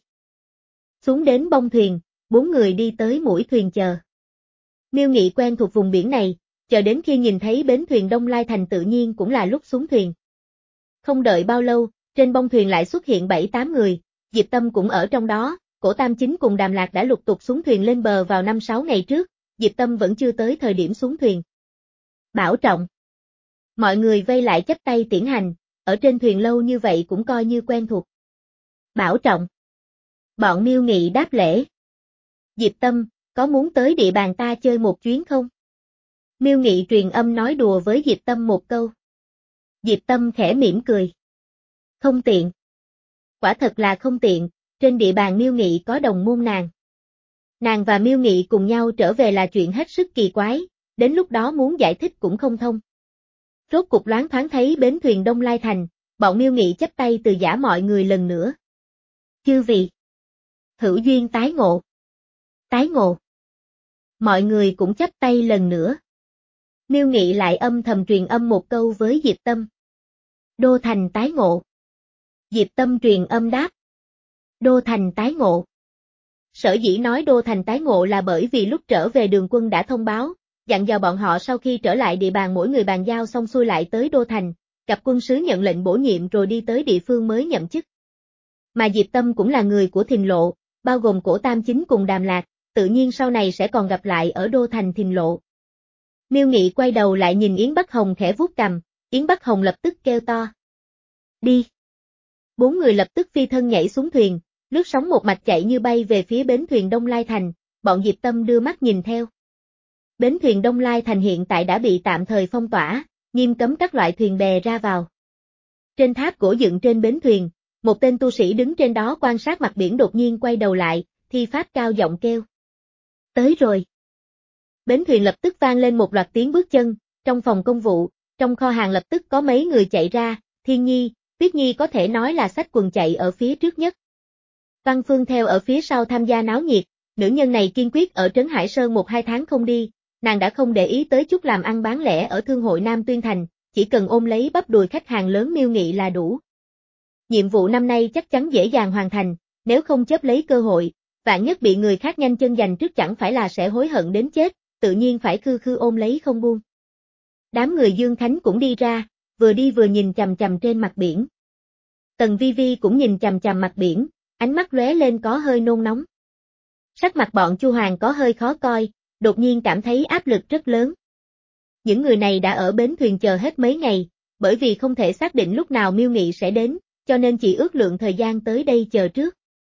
Xuống đến bông thuyền, bốn người đi tới mũi thuyền chờ. Miêu Nghị quen thuộc vùng biển này, chờ đến khi nhìn thấy bến thuyền Đông Lai Thành tự nhiên cũng là lúc xuống thuyền. Không đợi bao lâu, trên bông thuyền lại xuất hiện bảy tám người, Diệp Tâm cũng ở trong đó, Cổ Tam Chính cùng Đàm Lạc đã lục tục xuống thuyền lên bờ vào năm sáu ngày trước, Diệp Tâm vẫn chưa tới thời điểm xuống thuyền. Bảo trọng. Mọi người vây lại chắp tay tiễn hành, ở trên thuyền lâu như vậy cũng coi như quen thuộc. Bảo trọng. Bọn Miêu Nghị đáp lễ. Diệp Tâm, có muốn tới địa bàn ta chơi một chuyến không? Miêu Nghị truyền âm nói đùa với Diệp Tâm một câu. Diệp Tâm khẽ mỉm cười. Không tiện. Quả thật là không tiện, trên địa bàn Miêu Nghị có đồng môn nàng. Nàng và Miêu Nghị cùng nhau trở về là chuyện hết sức kỳ quái, đến lúc đó muốn giải thích cũng không thông. Rốt cục loáng thoáng thấy bến thuyền Đông Lai Thành, bọn Miêu Nghị chắp tay từ giã mọi người lần nữa. Chư vị. Hữu duyên tái ngộ. Tái ngộ. Mọi người cũng chắp tay lần nữa. Miêu Nghị lại âm thầm truyền âm một câu với Diệp Tâm. Đô Thành tái ngộ. Diệp Tâm truyền âm đáp. Đô Thành tái ngộ. Sở dĩ nói Đô Thành tái ngộ là bởi vì lúc trở về Đường Quân đã thông báo, dặn dò bọn họ sau khi trở lại địa bàn mỗi người bàn giao xong xuôi lại tới Đô Thành, gặp quân sứ nhận lệnh bổ nhiệm rồi đi tới địa phương mới nhậm chức. Mà Diệp Tâm cũng là người của Thìn Lộ, bao gồm Cổ Tam Chính cùng Đàm Lạc, tự nhiên sau này sẽ còn gặp lại ở Đô Thành Thìn Lộ. Miêu Nghị quay đầu lại nhìn Yến Bắc Hồng khẽ vuốt cằm, Yến Bắc Hồng lập tức kêu to. Đi! Bốn người lập tức phi thân nhảy xuống thuyền, lướt sóng một mạch chạy như bay về phía bến thuyền Đông Lai Thành, bọn Diệp Tâm đưa mắt nhìn theo. Bến thuyền Đông Lai Thành hiện tại đã bị tạm thời phong tỏa, nghiêm cấm các loại thuyền bè ra vào. Trên tháp gỗ dựng trên bến thuyền, một tên tu sĩ đứng trên đó quan sát mặt biển đột nhiên quay đầu lại, thi pháp cao giọng kêu. Tới rồi. Bến thuyền lập tức vang lên một loạt tiếng bước chân, trong phòng công vụ, trong kho hàng lập tức có mấy người chạy ra, Thiên Nhi, Tuyết Nhi có thể nói là xách quần chạy ở phía trước nhất. Văn Phương theo ở phía sau tham gia náo nhiệt, nữ nhân này kiên quyết ở Trấn Hải Sơn một hai tháng không đi, nàng đã không để ý tới chút làm ăn bán lẻ ở thương hội Nam Tuyên Thành, chỉ cần ôm lấy bắp đùi khách hàng lớn Miêu Nghị là đủ. Nhiệm vụ năm nay chắc chắn dễ dàng hoàn thành, nếu không chớp lấy cơ hội, vạn nhất bị người khác nhanh chân giành trước chẳng phải là sẽ hối hận đến chết, tự nhiên phải khư khư ôm lấy không buông. Đám người Dương Khánh cũng đi ra, vừa đi vừa nhìn chằm chằm trên mặt biển. Tần Vi Vi cũng nhìn chằm chằm mặt biển, ánh mắt lóe lên có hơi nôn nóng. Sắc mặt bọn Chu Hoàng có hơi khó coi, đột nhiên cảm thấy áp lực rất lớn. Những người này đã ở bến thuyền chờ hết mấy ngày, bởi vì không thể xác định lúc nào Miêu Nghị sẽ đến, cho nên chỉ ước lượng thời gian tới đây chờ trước.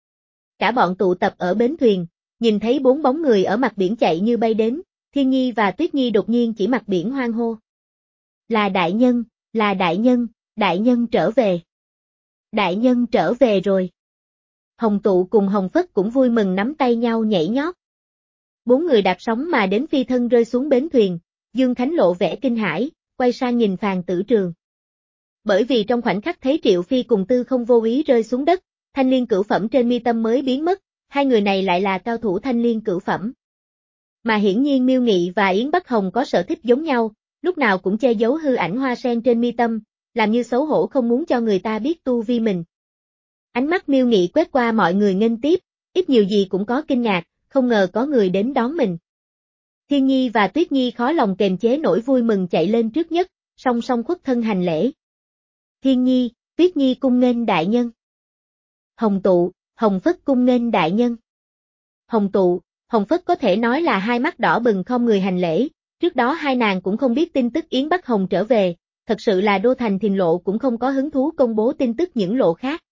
Cả bọn tụ tập ở bến thuyền, nhìn thấy bốn bóng người ở mặt biển chạy như bay đến, Thiên Nhi và Tuyết Nhi đột nhiên chỉ mặt biển hoang hô. Là đại nhân, là đại nhân, đại nhân trở về. Đại nhân trở về rồi. Hồng Tụ cùng Hồng Phất cũng vui mừng nắm tay nhau nhảy nhót. Bốn người đạp sóng mà đến phi thân rơi xuống bến thuyền, Dương Khánh lộ vẻ kinh hãi, quay sang nhìn Phàn Tử Trường. Bởi vì trong khoảnh khắc thấy Triệu Phi cùng Tư Không vô ý rơi xuống đất, thanh liên cửu phẩm trên mi tâm mới biến mất, hai người này lại là cao thủ thanh liên cửu phẩm. Mà hiển nhiên Miêu Nghị và Yến Bắc Hồng có sở thích giống nhau, lúc nào cũng che giấu hư ảnh hoa sen trên mi tâm, làm như xấu hổ không muốn cho người ta biết tu vi mình. Ánh mắt Miêu Nghị quét qua mọi người nghênh tiếp, ít nhiều gì cũng có kinh ngạc, không ngờ có người đến đón mình. Thiên Nhi và Tuyết Nhi khó lòng kềm chế nỗi vui mừng chạy lên trước nhất, song song khuất thân hành lễ. Thiên Nhi, Tuyết Nhi cung nghênh đại nhân. Hồng Tụ, Hồng Phất cung nghênh đại nhân. Hồng Tụ, Hồng Phất có thể nói là hai mắt đỏ bừng không người hành lễ, trước đó hai nàng cũng không biết tin tức Yến Bắc Hồng trở về, thật sự là Đô Thành Thìn Lộ cũng không có hứng thú công bố tin tức những lộ khác.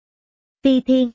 Ti Thiên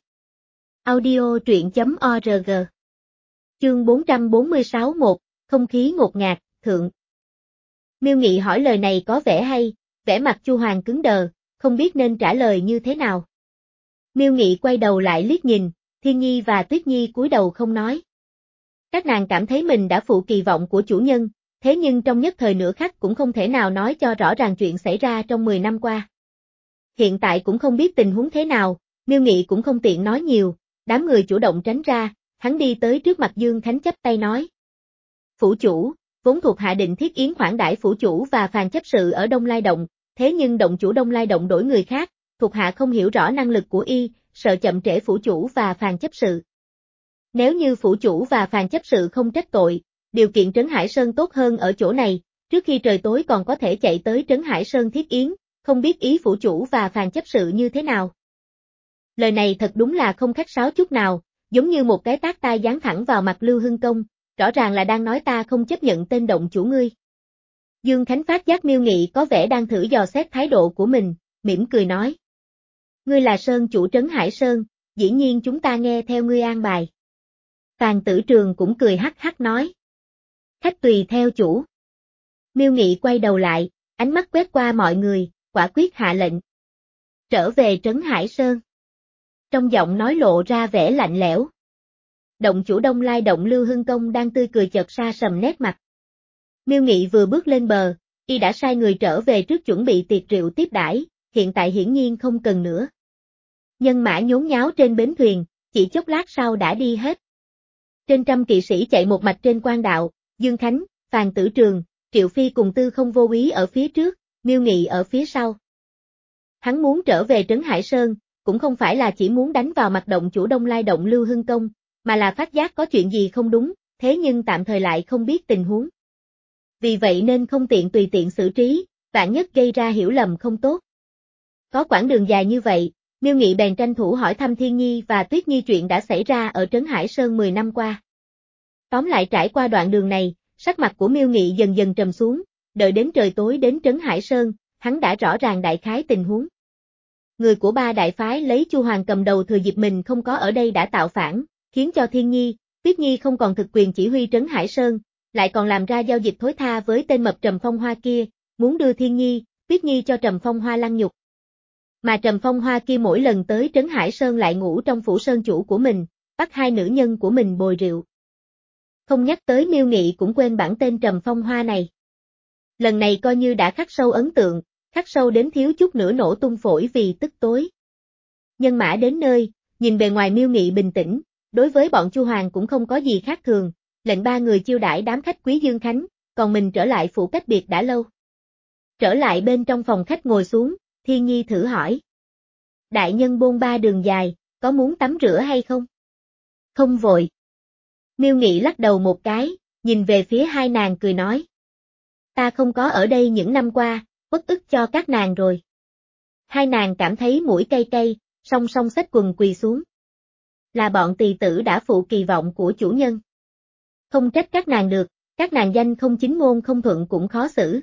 Audio truyện chấm org Chương bốn trăm bốn mươi sáu một, không khí ngột ngạt, thượng. Miêu Nghị hỏi lời này có vẻ hay, vẻ mặt Chu Hoàng cứng đờ, không biết nên trả lời như thế nào. Miêu Nghị quay đầu lại liếc nhìn, Thiên Nhi và Tuyết Nhi cúi đầu không nói. Các nàng cảm thấy mình đã phụ kỳ vọng của chủ nhân, thế nhưng trong nhất thời nửa khắc cũng không thể nào nói cho rõ ràng chuyện xảy ra trong mười năm qua. Hiện tại cũng không biết tình huống thế nào, Miêu Nghị cũng không tiện nói nhiều, đám người chủ động tránh ra, hắn đi tới trước mặt Dương Khánh chắp tay nói. Phủ chủ, vốn thuộc hạ định thiết yến khoản đãi phủ chủ và Phàn chấp sự ở Đông Lai Động, thế nhưng động chủ Đông Lai Động đổi người khác, thuộc hạ không hiểu rõ năng lực của y, sợ chậm trễ phủ chủ và Phàn chấp sự. Nếu như phủ chủ và Phàn chấp sự không trách tội, điều kiện Trấn Hải Sơn tốt hơn ở chỗ này, trước khi trời tối còn có thể chạy tới Trấn Hải Sơn thiết yến, không biết ý phủ chủ và Phàn chấp sự như thế nào. Lời này thật đúng là không khách sáo chút nào, giống như một cái tát tai giáng thẳng vào mặt Lưu Hưng Công, rõ ràng là đang nói ta không chấp nhận tên động chủ ngươi. Dương Khánh phát giác Miêu Nghị có vẻ đang thử dò xét thái độ của mình, mỉm cười nói. Ngươi là Sơn chủ trấn Hải Sơn, dĩ nhiên chúng ta nghe theo ngươi an bài. Phàn Tử Trường cũng cười hắc hắc nói. Khách tùy theo chủ. Miêu Nghị quay đầu lại, ánh mắt quét qua mọi người, quả quyết hạ lệnh. Trở về trấn Hải Sơn. Trong giọng nói lộ ra vẻ lạnh lẽo. Động chủ Đông Lai động Lưu Hưng Công đang tươi cười chợt sa sầm nét mặt. Miêu Nghị vừa bước lên bờ, y đã sai người trở về trước chuẩn bị tiệc rượu tiếp đãi, hiện tại hiển nhiên không cần nữa. Nhân mã nhốn nháo trên bến thuyền, chỉ chốc lát sau đã đi hết. Trên trăm kỵ sĩ chạy một mạch trên quan đạo, Dương Khánh, Phàn Tử Trường, Triệu Phi cùng Tư Không Vô Úy ở phía trước, Miêu Nghị ở phía sau. Hắn muốn trở về trấn Hải Sơn, cũng không phải là chỉ muốn đánh vào mặt động chủ Đông Lai động Lưu Hưng Công, mà là phát giác có chuyện gì không đúng, thế nhưng tạm thời lại không biết tình huống. Vì vậy nên không tiện tùy tiện xử trí, vạn nhất gây ra hiểu lầm không tốt. Có quãng đường dài như vậy, Miêu Nghị bèn tranh thủ hỏi thăm Thiên Nhi và Tuyết Nhi chuyện đã xảy ra ở trấn Hải Sơn mười năm qua. Tóm lại trải qua đoạn đường này, sắc mặt của Miêu Nghị dần dần trầm xuống, đợi đến trời tối đến trấn Hải Sơn, hắn đã rõ ràng đại khái tình huống. Người của ba đại phái lấy Chu Hoàng cầm đầu thừa dịp mình không có ở đây đã tạo phản, khiến cho Thiên Nhi, Tuyết Nhi không còn thực quyền chỉ huy trấn Hải Sơn, lại còn làm ra giao dịch thối tha với tên mập Trầm Phong Hoa kia, muốn đưa Thiên Nhi, Tuyết Nhi cho Trầm Phong Hoa lăng nhục. Mà Trầm Phong Hoa kia mỗi lần tới trấn Hải Sơn lại ngủ trong phủ sơn chủ của mình, bắt hai nữ nhân của mình bồi rượu. Không nhắc tới Miêu Nghị cũng quên bản tên Trầm Phong Hoa này. Lần này coi như đã khắc sâu ấn tượng, khắc sâu đến thiếu chút nữa nổ tung phổi vì tức tối. Nhân mã đến nơi, nhìn bề ngoài Miêu Nghị bình tĩnh, đối với bọn Chu Hoàng cũng không có gì khác thường, lệnh ba người chiêu đãi đám khách quý Dương Khánh, còn mình trở lại phủ cách biệt đã lâu. Trở lại bên trong phòng khách ngồi xuống, Thiên Nhi thử hỏi. Đại nhân bôn ba đường dài, có muốn tắm rửa hay không? Không vội. Miêu Nghị lắc đầu một cái, nhìn về phía hai nàng cười nói. Ta không có ở đây những năm qua, bất ức cho các nàng rồi. Hai nàng cảm thấy mũi cay cay, song song xách quần quỳ xuống. Là bọn tỳ tử đã phụ kỳ vọng của chủ nhân. Không trách các nàng được, các nàng danh không chính ngôn không thuận cũng khó xử.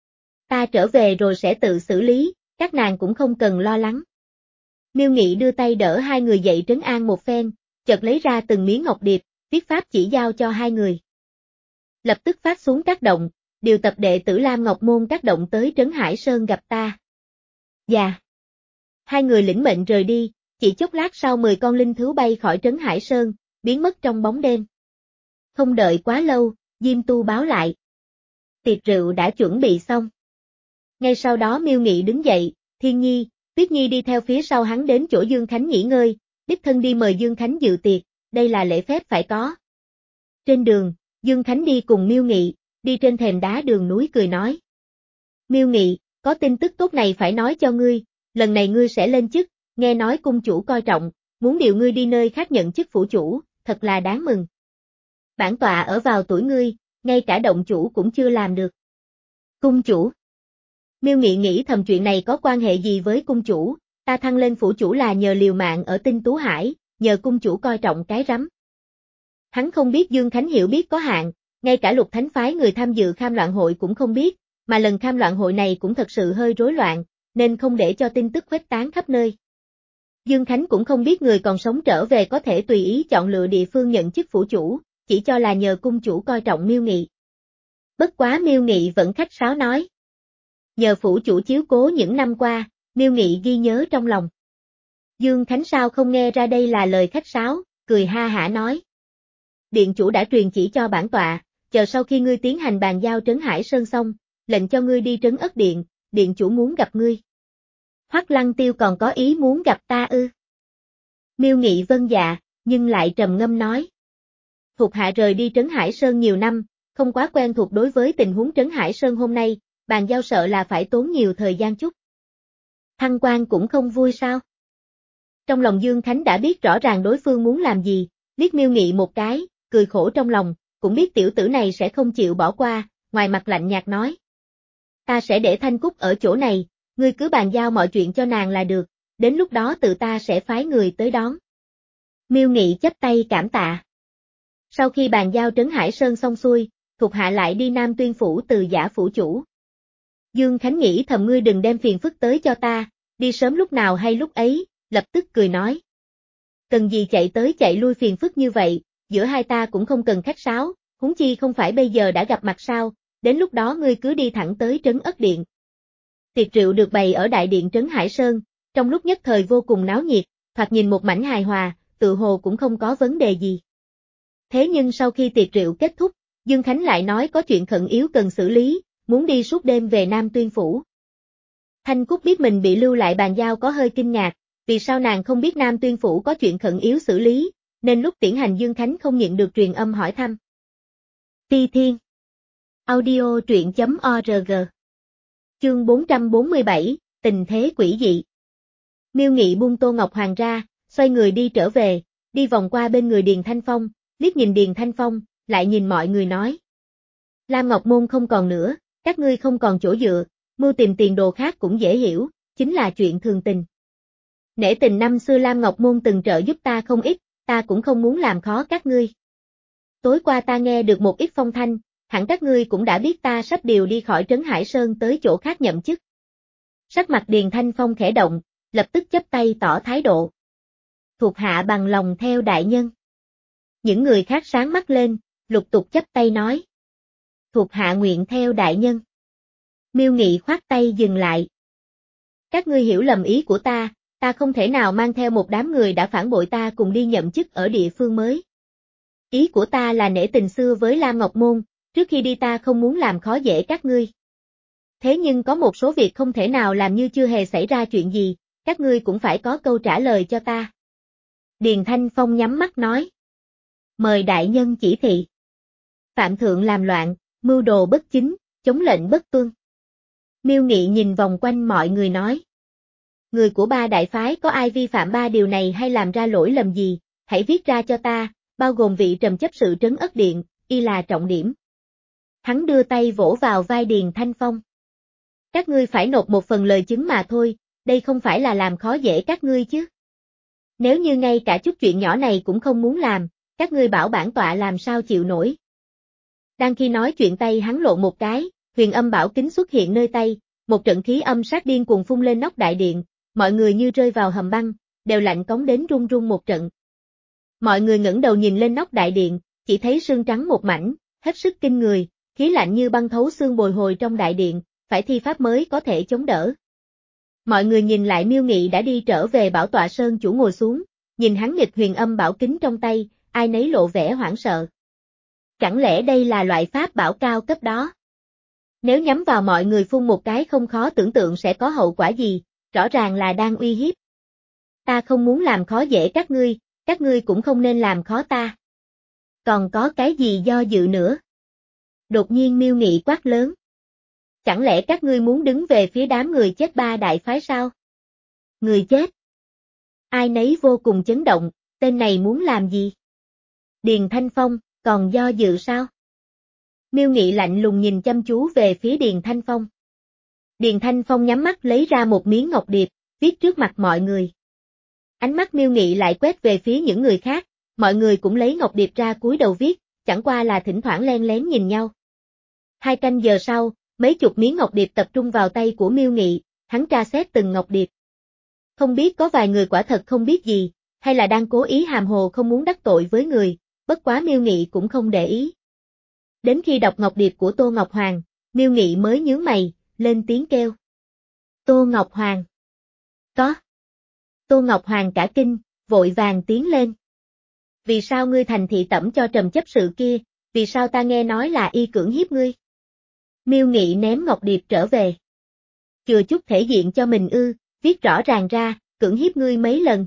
Ta trở về rồi sẽ tự xử lý, các nàng cũng không cần lo lắng. Miêu Nghị đưa tay đỡ hai người dậy trấn an một phen, chợt lấy ra từng miếng ngọc điệp, viết pháp chỉ giao cho hai người. Lập tức phát xuống các động, điều tập đệ tử Lam Ngọc Môn các động tới trấn Hải Sơn gặp ta. Dạ. Hai người lĩnh mệnh rời đi, chỉ chốc lát sau mười con linh thú bay khỏi trấn Hải Sơn, biến mất trong bóng đêm. Không đợi quá lâu, Diêm Tu báo lại. Tiệc rượu đã chuẩn bị xong. Ngay sau đó Miêu Nghị đứng dậy, Thiên Nhi, Tuyết Nhi đi theo phía sau hắn đến chỗ Dương Khánh nghỉ ngơi, đích thân đi mời Dương Khánh dự tiệc, đây là lễ phép phải có. Trên đường, Dương Khánh đi cùng Miêu Nghị, đi trên thềm đá đường núi cười nói. Miêu Nghị, có tin tức tốt này phải nói cho ngươi, lần này ngươi sẽ lên chức, nghe nói cung chủ coi trọng, muốn điều ngươi đi nơi khác nhận chức phủ chủ, thật là đáng mừng. Bản tọa ở vào tuổi ngươi, ngay cả động chủ cũng chưa làm được. Cung chủ. Miêu Nghị nghĩ thầm chuyện này có quan hệ gì với cung chủ, ta thăng lên phủ chủ là nhờ liều mạng ở Tinh Tú Hải, nhờ cung chủ coi trọng cái rắm. Hắn không biết Dương Khánh hiểu biết có hạn, ngay cả Lục Thánh phái người tham dự kham loạn hội cũng không biết, mà lần kham loạn hội này cũng thật sự hơi rối loạn, nên không để cho tin tức khuếch tán khắp nơi. Dương Khánh cũng không biết người còn sống trở về có thể tùy ý chọn lựa địa phương nhận chức phủ chủ, chỉ cho là nhờ cung chủ coi trọng Miêu Nghị. Bất quá Miêu Nghị vẫn khách sáo nói. Nhờ phủ chủ chiếu cố những năm qua, Miêu Nghị ghi nhớ trong lòng. Dương Khánh sao không nghe ra đây là lời khách sáo, cười ha hả nói. Điện chủ đã truyền chỉ cho bản tọa, chờ sau khi ngươi tiến hành bàn giao trấn Hải Sơn xong, lệnh cho ngươi đi trấn Ất Điện, điện chủ muốn gặp ngươi. Hoắc Lăng Tiêu còn có ý muốn gặp ta ư? Miêu Nghị vâng dạ, nhưng lại trầm ngâm nói. Thuộc hạ rời đi trấn Hải Sơn nhiều năm, không quá quen thuộc đối với tình huống trấn Hải Sơn hôm nay, bàn giao sợ là phải tốn nhiều thời gian chút. Thăng quan cũng không vui sao? Trong lòng Dương Khánh đã biết rõ ràng đối phương muốn làm gì, liếc Miêu Nghị một cái, cười khổ trong lòng, cũng biết tiểu tử này sẽ không chịu bỏ qua, ngoài mặt lạnh nhạt nói. Ta sẽ để Thanh Cúc ở chỗ này, ngươi cứ bàn giao mọi chuyện cho nàng là được, đến lúc đó tự ta sẽ phái người tới đón. Miêu Nghị chắp tay cảm tạ. Sau khi bàn giao Trấn Hải Sơn xong xuôi, thuộc hạ lại đi Nam Tuyên Phủ từ Giả phủ chủ. Dương Khánh nghĩ thầm ngươi đừng đem phiền phức tới cho ta, đi sớm lúc nào hay lúc ấy, lập tức cười nói. Cần gì chạy tới chạy lui phiền phức như vậy, giữa hai ta cũng không cần khách sáo, huống chi không phải bây giờ đã gặp mặt sao, đến lúc đó ngươi cứ đi thẳng tới Trấn Ất Điện. Tiệc rượu được bày ở đại điện Trấn Hải Sơn, trong lúc nhất thời vô cùng náo nhiệt, thoạt nhìn một mảnh hài hòa, tự hồ cũng không có vấn đề gì. Thế nhưng sau khi tiệc rượu kết thúc, Dương Khánh lại nói có chuyện khẩn yếu cần xử lý, muốn đi suốt đêm về Nam Tuyên Phủ. Thanh Cúc biết mình bị lưu lại bàn giao có hơi kinh ngạc, vì sao nàng không biết Nam Tuyên Phủ có chuyện khẩn yếu xử lý, nên lúc tiễn hành Dương Khánh không nhận được truyền âm hỏi thăm. Ti Thiên Audio truyện.org Chương bốn trăm bốn mươi bảy, Tình thế quỷ dị. Miêu Nghị buông Tô Ngọc Hoàng ra, xoay người đi trở về, đi vòng qua bên người Điền Thanh Phong, liếc nhìn Điền Thanh Phong, lại nhìn mọi người nói. Lam Ngọc Môn không còn nữa, các ngươi không còn chỗ dựa, mưu tìm tiền đồ khác cũng dễ hiểu, chính là chuyện thường tình. Nể tình năm xưa Lam Ngọc Môn từng trợ giúp ta không ít, ta cũng không muốn làm khó các ngươi. Tối qua ta nghe được một ít phong thanh, hẳn các ngươi cũng đã biết ta sắp điều đi khỏi Trấn Hải Sơn tới chỗ khác nhậm chức. Sắc mặt Điền Thanh Phong khẽ động, lập tức chắp tay tỏ thái độ. Thuộc hạ bằng lòng theo đại nhân. Những người khác sáng mắt lên, lục tục chắp tay nói. Thuộc hạ nguyện theo đại nhân. Miêu Nghị khoát tay dừng lại. Các ngươi hiểu lầm ý của ta, ta không thể nào mang theo một đám người đã phản bội ta cùng đi nhậm chức ở địa phương mới. Ý của ta là nể tình xưa với Lam Ngọc Môn, trước khi đi ta không muốn làm khó dễ các ngươi. Thế nhưng có một số việc không thể nào làm như chưa hề xảy ra chuyện gì, các ngươi cũng phải có câu trả lời cho ta. Điền Thanh Phong nhắm mắt nói. Mời đại nhân chỉ thị. Phạm thượng làm loạn, mưu đồ bất chính, chống lệnh bất tuân. Miêu Nghị nhìn vòng quanh mọi người nói. Người của ba đại phái có ai vi phạm ba điều này hay làm ra lỗi lầm gì, hãy viết ra cho ta, bao gồm vị trầm chấp sự Trấn Ất Điện, y là trọng điểm. Hắn đưa tay vỗ vào vai Điền Thanh Phong. Các ngươi phải nộp một phần lời chứng mà thôi, đây không phải là làm khó dễ các ngươi chứ. Nếu như ngay cả chút chuyện nhỏ này cũng không muốn làm, các ngươi bảo bản tọa làm sao chịu nổi. Đang khi nói chuyện tay hắn lộ một cái, huyền âm bảo kính xuất hiện nơi tay, một trận khí âm sát điên cuồng phun lên nóc đại điện, mọi người như rơi vào hầm băng, đều lạnh cống đến run run một trận. Mọi người ngẩng đầu nhìn lên nóc đại điện, chỉ thấy sương trắng một mảnh, hết sức kinh người, khí lạnh như băng thấu xương bồi hồi trong đại điện, phải thi pháp mới có thể chống đỡ. Mọi người nhìn lại Miêu Nghị đã đi trở về bảo tọa sơn chủ ngồi xuống, nhìn hắn nghịch huyền âm bảo kính trong tay, ai nấy lộ vẻ hoảng sợ. Chẳng lẽ đây là loại pháp bảo cao cấp đó? Nếu nhắm vào mọi người phun một cái không khó tưởng tượng sẽ có hậu quả gì, rõ ràng là đang uy hiếp. Ta không muốn làm khó dễ các ngươi, các ngươi cũng không nên làm khó ta. Còn có cái gì do dự nữa? Đột nhiên Miêu Nghị quát lớn. Chẳng lẽ các ngươi muốn đứng về phía đám người chết ba đại phái sao? Người chết? Ai nấy vô cùng chấn động, tên này muốn làm gì? Điền Thanh Phong, còn do dự sao? Miêu Nghị lạnh lùng nhìn chăm chú về phía Điền Thanh Phong. Điền Thanh Phong nhắm mắt lấy ra một miếng ngọc điệp, viết trước mặt mọi người. Ánh mắt Miêu Nghị lại quét về phía những người khác, mọi người cũng lấy ngọc điệp ra cúi đầu viết, chẳng qua là thỉnh thoảng len lén nhìn nhau. Hai canh giờ sau, mấy chục miếng ngọc điệp tập trung vào tay của Miêu Nghị, hắn tra xét từng ngọc điệp. Không biết có vài người quả thật không biết gì, hay là đang cố ý hàm hồ không muốn đắc tội với người, bất quá Miêu Nghị cũng không để ý. Đến khi đọc ngọc điệp của Tô Ngọc Hoàng, Miêu Nghị mới nhướng mày, lên tiếng kêu. Tô Ngọc Hoàng. Có. Tô Ngọc Hoàng cả kinh, vội vàng tiến lên. Vì sao ngươi thành thị tẩm cho trầm chấp sự kia, vì sao ta nghe nói là y cưỡng hiếp ngươi? Miêu Nghị ném ngọc điệp trở về. Chừa chút thể diện cho mình ư, viết rõ ràng ra, cưỡng hiếp ngươi mấy lần.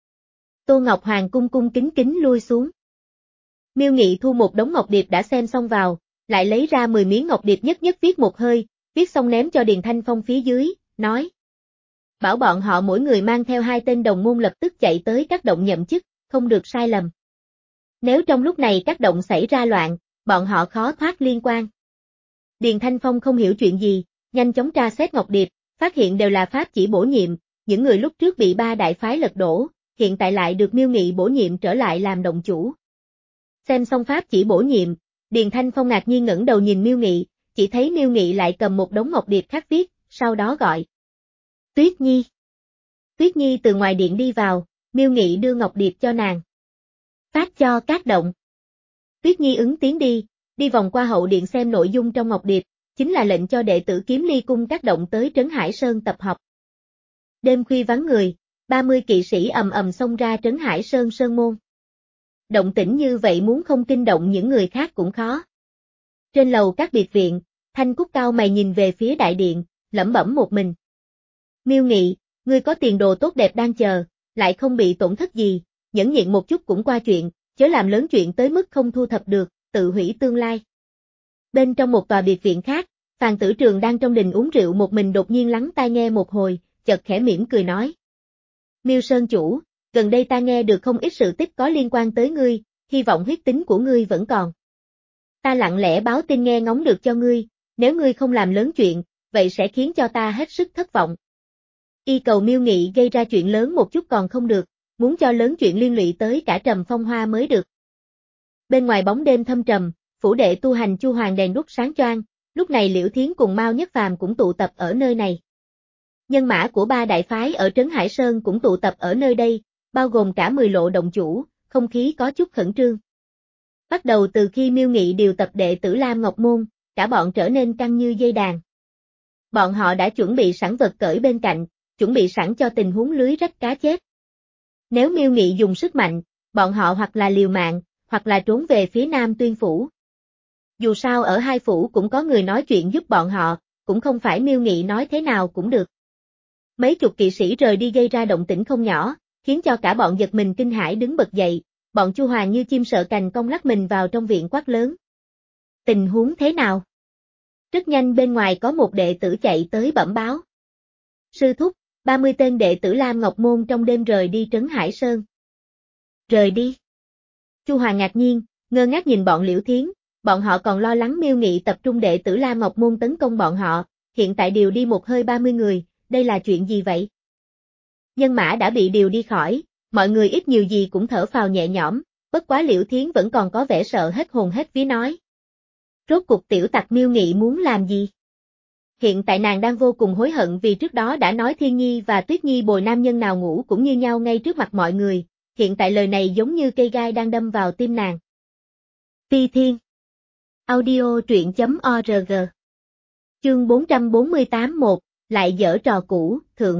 Tô Ngọc Hoàng cung cung kính kính lui xuống. Miêu Nghị thu một đống ngọc điệp đã xem xong vào, lại lấy ra mười miếng ngọc điệp nhất nhất viết một hơi, viết xong ném cho Điền Thanh Phong phía dưới, nói. Bảo bọn họ mỗi người mang theo hai tên đồng môn lập tức chạy tới các động nhậm chức, không được sai lầm. Nếu trong lúc này các động xảy ra loạn, bọn họ khó thoát liên quan. Điền Thanh Phong không hiểu chuyện gì, nhanh chóng tra xét ngọc điệp, phát hiện đều là pháp chỉ bổ nhiệm, những người lúc trước bị ba đại phái lật đổ, hiện tại lại được Miêu Nghị bổ nhiệm trở lại làm động chủ. Xem xong pháp chỉ bổ nhiệm, Điền Thanh Phong ngạc nhiên ngẩng đầu nhìn Miêu Nghị, chỉ thấy Miêu Nghị lại cầm một đống ngọc điệp khắc viết, sau đó gọi. Tuyết Nhi. Tuyết Nhi từ ngoài điện đi vào, Miêu Nghị đưa ngọc điệp cho nàng. Phát cho các động. Tuyết Nhi ứng tiếng đi, đi vòng qua hậu điện xem nội dung trong ngọc điệp, chính là lệnh cho đệ tử Kiếm Ly cung các động tới Trấn Hải Sơn tập học. Đêm khuya vắng người, ba mươi kỵ sĩ ầm ầm xông ra Trấn Hải Sơn sơn môn. Động tĩnh như vậy muốn không kinh động những người khác cũng khó. Trên lầu các biệt viện, Thanh Cúc cao mày nhìn về phía đại điện, lẩm bẩm một mình. Miêu Nghị, ngươi có tiền đồ tốt đẹp đang chờ, lại không bị tổn thất gì, nhẫn nhịn một chút cũng qua chuyện, chớ làm lớn chuyện tới mức không thu thập được, tự hủy tương lai. Bên trong một tòa biệt viện khác, Phàn Tử Trường đang trong đình uống rượu một mình đột nhiên lắng tai nghe một hồi, chợt khẽ mỉm cười nói. Miêu Sơn chủ, gần đây ta nghe được không ít sự tích có liên quan tới ngươi, hy vọng huyết tính của ngươi vẫn còn. Ta lặng lẽ báo tin nghe ngóng được cho ngươi, nếu ngươi không làm lớn chuyện, vậy sẽ khiến cho ta hết sức thất vọng. Y cầu Miêu Nghị gây ra chuyện lớn một chút còn không được, muốn cho lớn chuyện liên lụy tới cả Trầm Phong Hoa mới được. Bên ngoài bóng đêm thâm trầm, phủ đệ tu hành Chu Hoàng đèn đuốc sáng choang, lúc này Liễu Thiến cùng Mao Nhất Phàm cũng tụ tập ở nơi này. Nhân mã của ba đại phái ở Trấn Hải Sơn cũng tụ tập ở nơi đây, bao gồm cả mười lộ động chủ, không khí có chút khẩn trương. Bắt đầu từ khi Miêu Nghị điều tập đệ tử Lam Ngọc Môn, cả bọn trở nên căng như dây đàn. Bọn họ đã chuẩn bị sẵn vật cởi bên cạnh, chuẩn bị sẵn cho tình huống lưới rách cá chết. Nếu Miêu Nghị dùng sức mạnh, bọn họ hoặc là liều mạng, hoặc là trốn về phía Nam Tuyên phủ. Dù sao ở hai phủ cũng có người nói chuyện giúp bọn họ, cũng không phải Miêu Nghị nói thế nào cũng được. Mấy chục kỵ sĩ rời đi gây ra động tĩnh không nhỏ, khiến cho cả bọn giật mình kinh hãi đứng bật dậy, bọn Chu Hoàng như chim sợ cành cong lắc mình vào trong viện quát lớn. Tình huống thế nào? Rất nhanh bên ngoài có một đệ tử chạy tới bẩm báo. Sư thúc, ba mươi tên đệ tử Lam Ngọc Môn trong đêm rời đi Trấn Hải Sơn. Rời đi? Chu Hoàng ngạc nhiên, ngơ ngác nhìn bọn Liễu Thiến, bọn họ còn lo lắng Miêu Nghị tập trung đệ tử Lam Ngọc Môn tấn công bọn họ, hiện tại điều đi một hơi ba mươi người, đây là chuyện gì vậy? Nhân mã đã bị điều đi khỏi, mọi người ít nhiều gì cũng thở phào nhẹ nhõm, bất quá Liễu Thiến vẫn còn có vẻ sợ hết hồn hết vía nói. Rốt cuộc tiểu tặc Miêu Nghị muốn làm gì? Hiện tại nàng đang vô cùng hối hận vì trước đó đã nói Thiên Nhi và Tuyết Nhi bồi nam nhân nào ngủ cũng như nhau ngay trước mặt mọi người, hiện tại lời này giống như cây gai đang đâm vào tim nàng. Phi Thiên Audio truyện.org Chương bốn trăm bốn mươi tám một, lại giở trò cũ, thượng.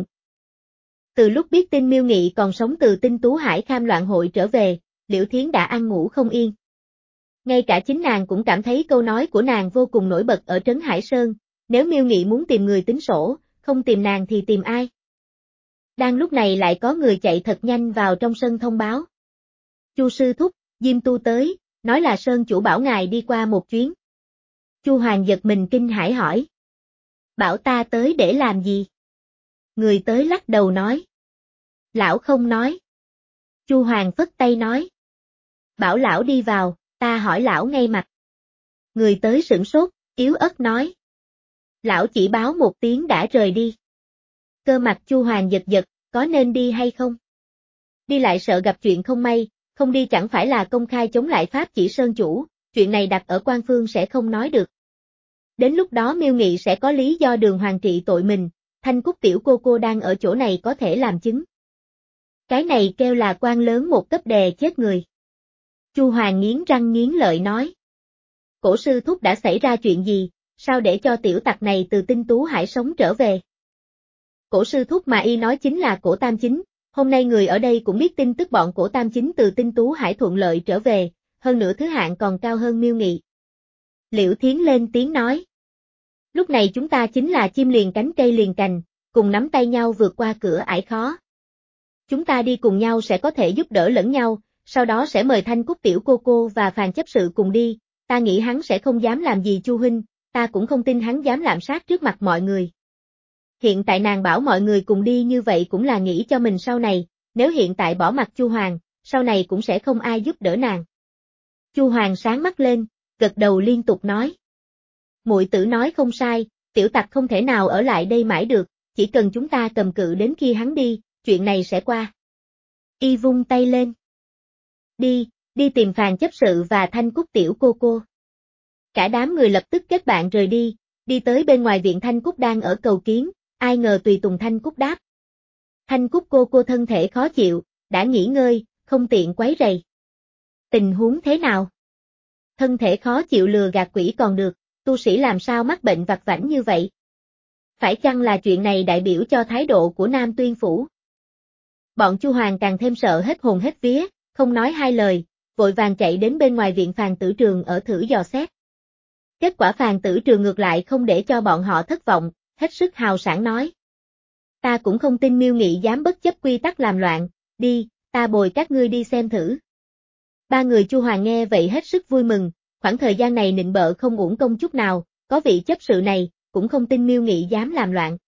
Từ lúc biết tin Miêu Nghị còn sống từ Tinh Tú Hải Kham loạn hội trở về, Liễu Thiến đã ăn ngủ không yên. Ngay cả chính nàng cũng cảm thấy câu nói của nàng vô cùng nổi bật ở Trấn Hải Sơn, nếu Miêu Nghị muốn tìm người tính sổ, không tìm nàng thì tìm ai? Đang lúc này lại có người chạy thật nhanh vào trong sân thông báo. Chu sư thúc, Diêm Tu tới, nói là Sơn chủ bảo ngài đi qua một chuyến. Chu Hoàng giật mình kinh hãi hỏi. Bảo ta tới để làm gì? Người tới lắc đầu nói. Lão không nói. Chu Hoàng phất tay nói. Bảo lão đi vào, ta hỏi lão ngay mặt. Người tới sửng sốt, yếu ớt nói. Lão chỉ báo một tiếng đã rời đi. Cơ mặt Chu Hoàng giật giật, có nên đi hay không? Đi lại sợ gặp chuyện không may, không đi chẳng phải là công khai chống lại pháp chỉ Sơn chủ, chuyện này đặt ở quan phương sẽ không nói được. Đến lúc đó Miêu Nghị sẽ có lý do Đường Hoàng trị tội mình, Thanh Cúc tiểu cô cô đang ở chỗ này có thể làm chứng. Cái này kêu là quan lớn một cấp đè chết người. Chu Hoàng nghiến răng nghiến lợi nói. Cổ sư thúc đã xảy ra chuyện gì, sao để cho tiểu tặc này từ Tinh Tú Hải sống trở về? Cổ sư thúc mà y nói chính là Cổ Tam Chính, hôm nay người ở đây cũng biết tin tức bọn Cổ Tam Chính từ Tinh Tú Hải thuận lợi trở về, hơn nữa thứ hạng còn cao hơn Miêu Nghị. Liễu Thiến lên tiếng nói. Lúc này chúng ta chính là chim liền cánh cây liền cành, cùng nắm tay nhau vượt qua cửa ải khó. Chúng ta đi cùng nhau sẽ có thể giúp đỡ lẫn nhau, sau đó sẽ mời Thanh Cúc tiểu cô cô và Phàn chấp sự cùng đi, ta nghĩ hắn sẽ không dám làm gì Chu huynh, ta cũng không tin hắn dám lạm sát trước mặt mọi người. Hiện tại nàng bảo mọi người cùng đi như vậy cũng là nghĩ cho mình sau này, nếu hiện tại bỏ mặt Chu Hoàng, sau này cũng sẽ không ai giúp đỡ nàng. Chu Hoàng sáng mắt lên, gật đầu liên tục nói. Muội tử nói không sai, tiểu tặc không thể nào ở lại đây mãi được, chỉ cần chúng ta cầm cự đến khi hắn đi, chuyện này sẽ qua. Y vung tay lên. Đi, đi tìm Phàn chấp sự và Thanh Cúc tiểu cô cô. Cả đám người lập tức kết bạn rời đi, đi tới bên ngoài viện. Thanh Cúc đang ở cầu kiến, ai ngờ tùy tùng Thanh Cúc đáp. Thanh Cúc cô cô thân thể khó chịu, đã nghỉ ngơi, không tiện quấy rầy. Tình huống thế nào? Thân thể khó chịu lừa gạt quỷ còn được, tu sĩ làm sao mắc bệnh vặt vãnh như vậy? Phải chăng là chuyện này đại biểu cho thái độ của Nam Tuyên Phủ? Bọn Chu Hoàng càng thêm sợ hết hồn hết vía, không nói hai lời, vội vàng chạy đến bên ngoài viện Phàn Tử Trường ở thử dò xét. Kết quả Phàn Tử Trường ngược lại không để cho bọn họ thất vọng, hết sức hào sảng nói. Ta cũng không tin Miêu Nghị dám bất chấp quy tắc làm loạn, đi, ta bồi các ngươi đi xem thử. Ba người Chu Hoàng nghe vậy hết sức vui mừng, khoảng thời gian này nịnh bợ không uổng công chút nào, có vị chấp sự này, cũng không tin Miêu Nghị dám làm loạn.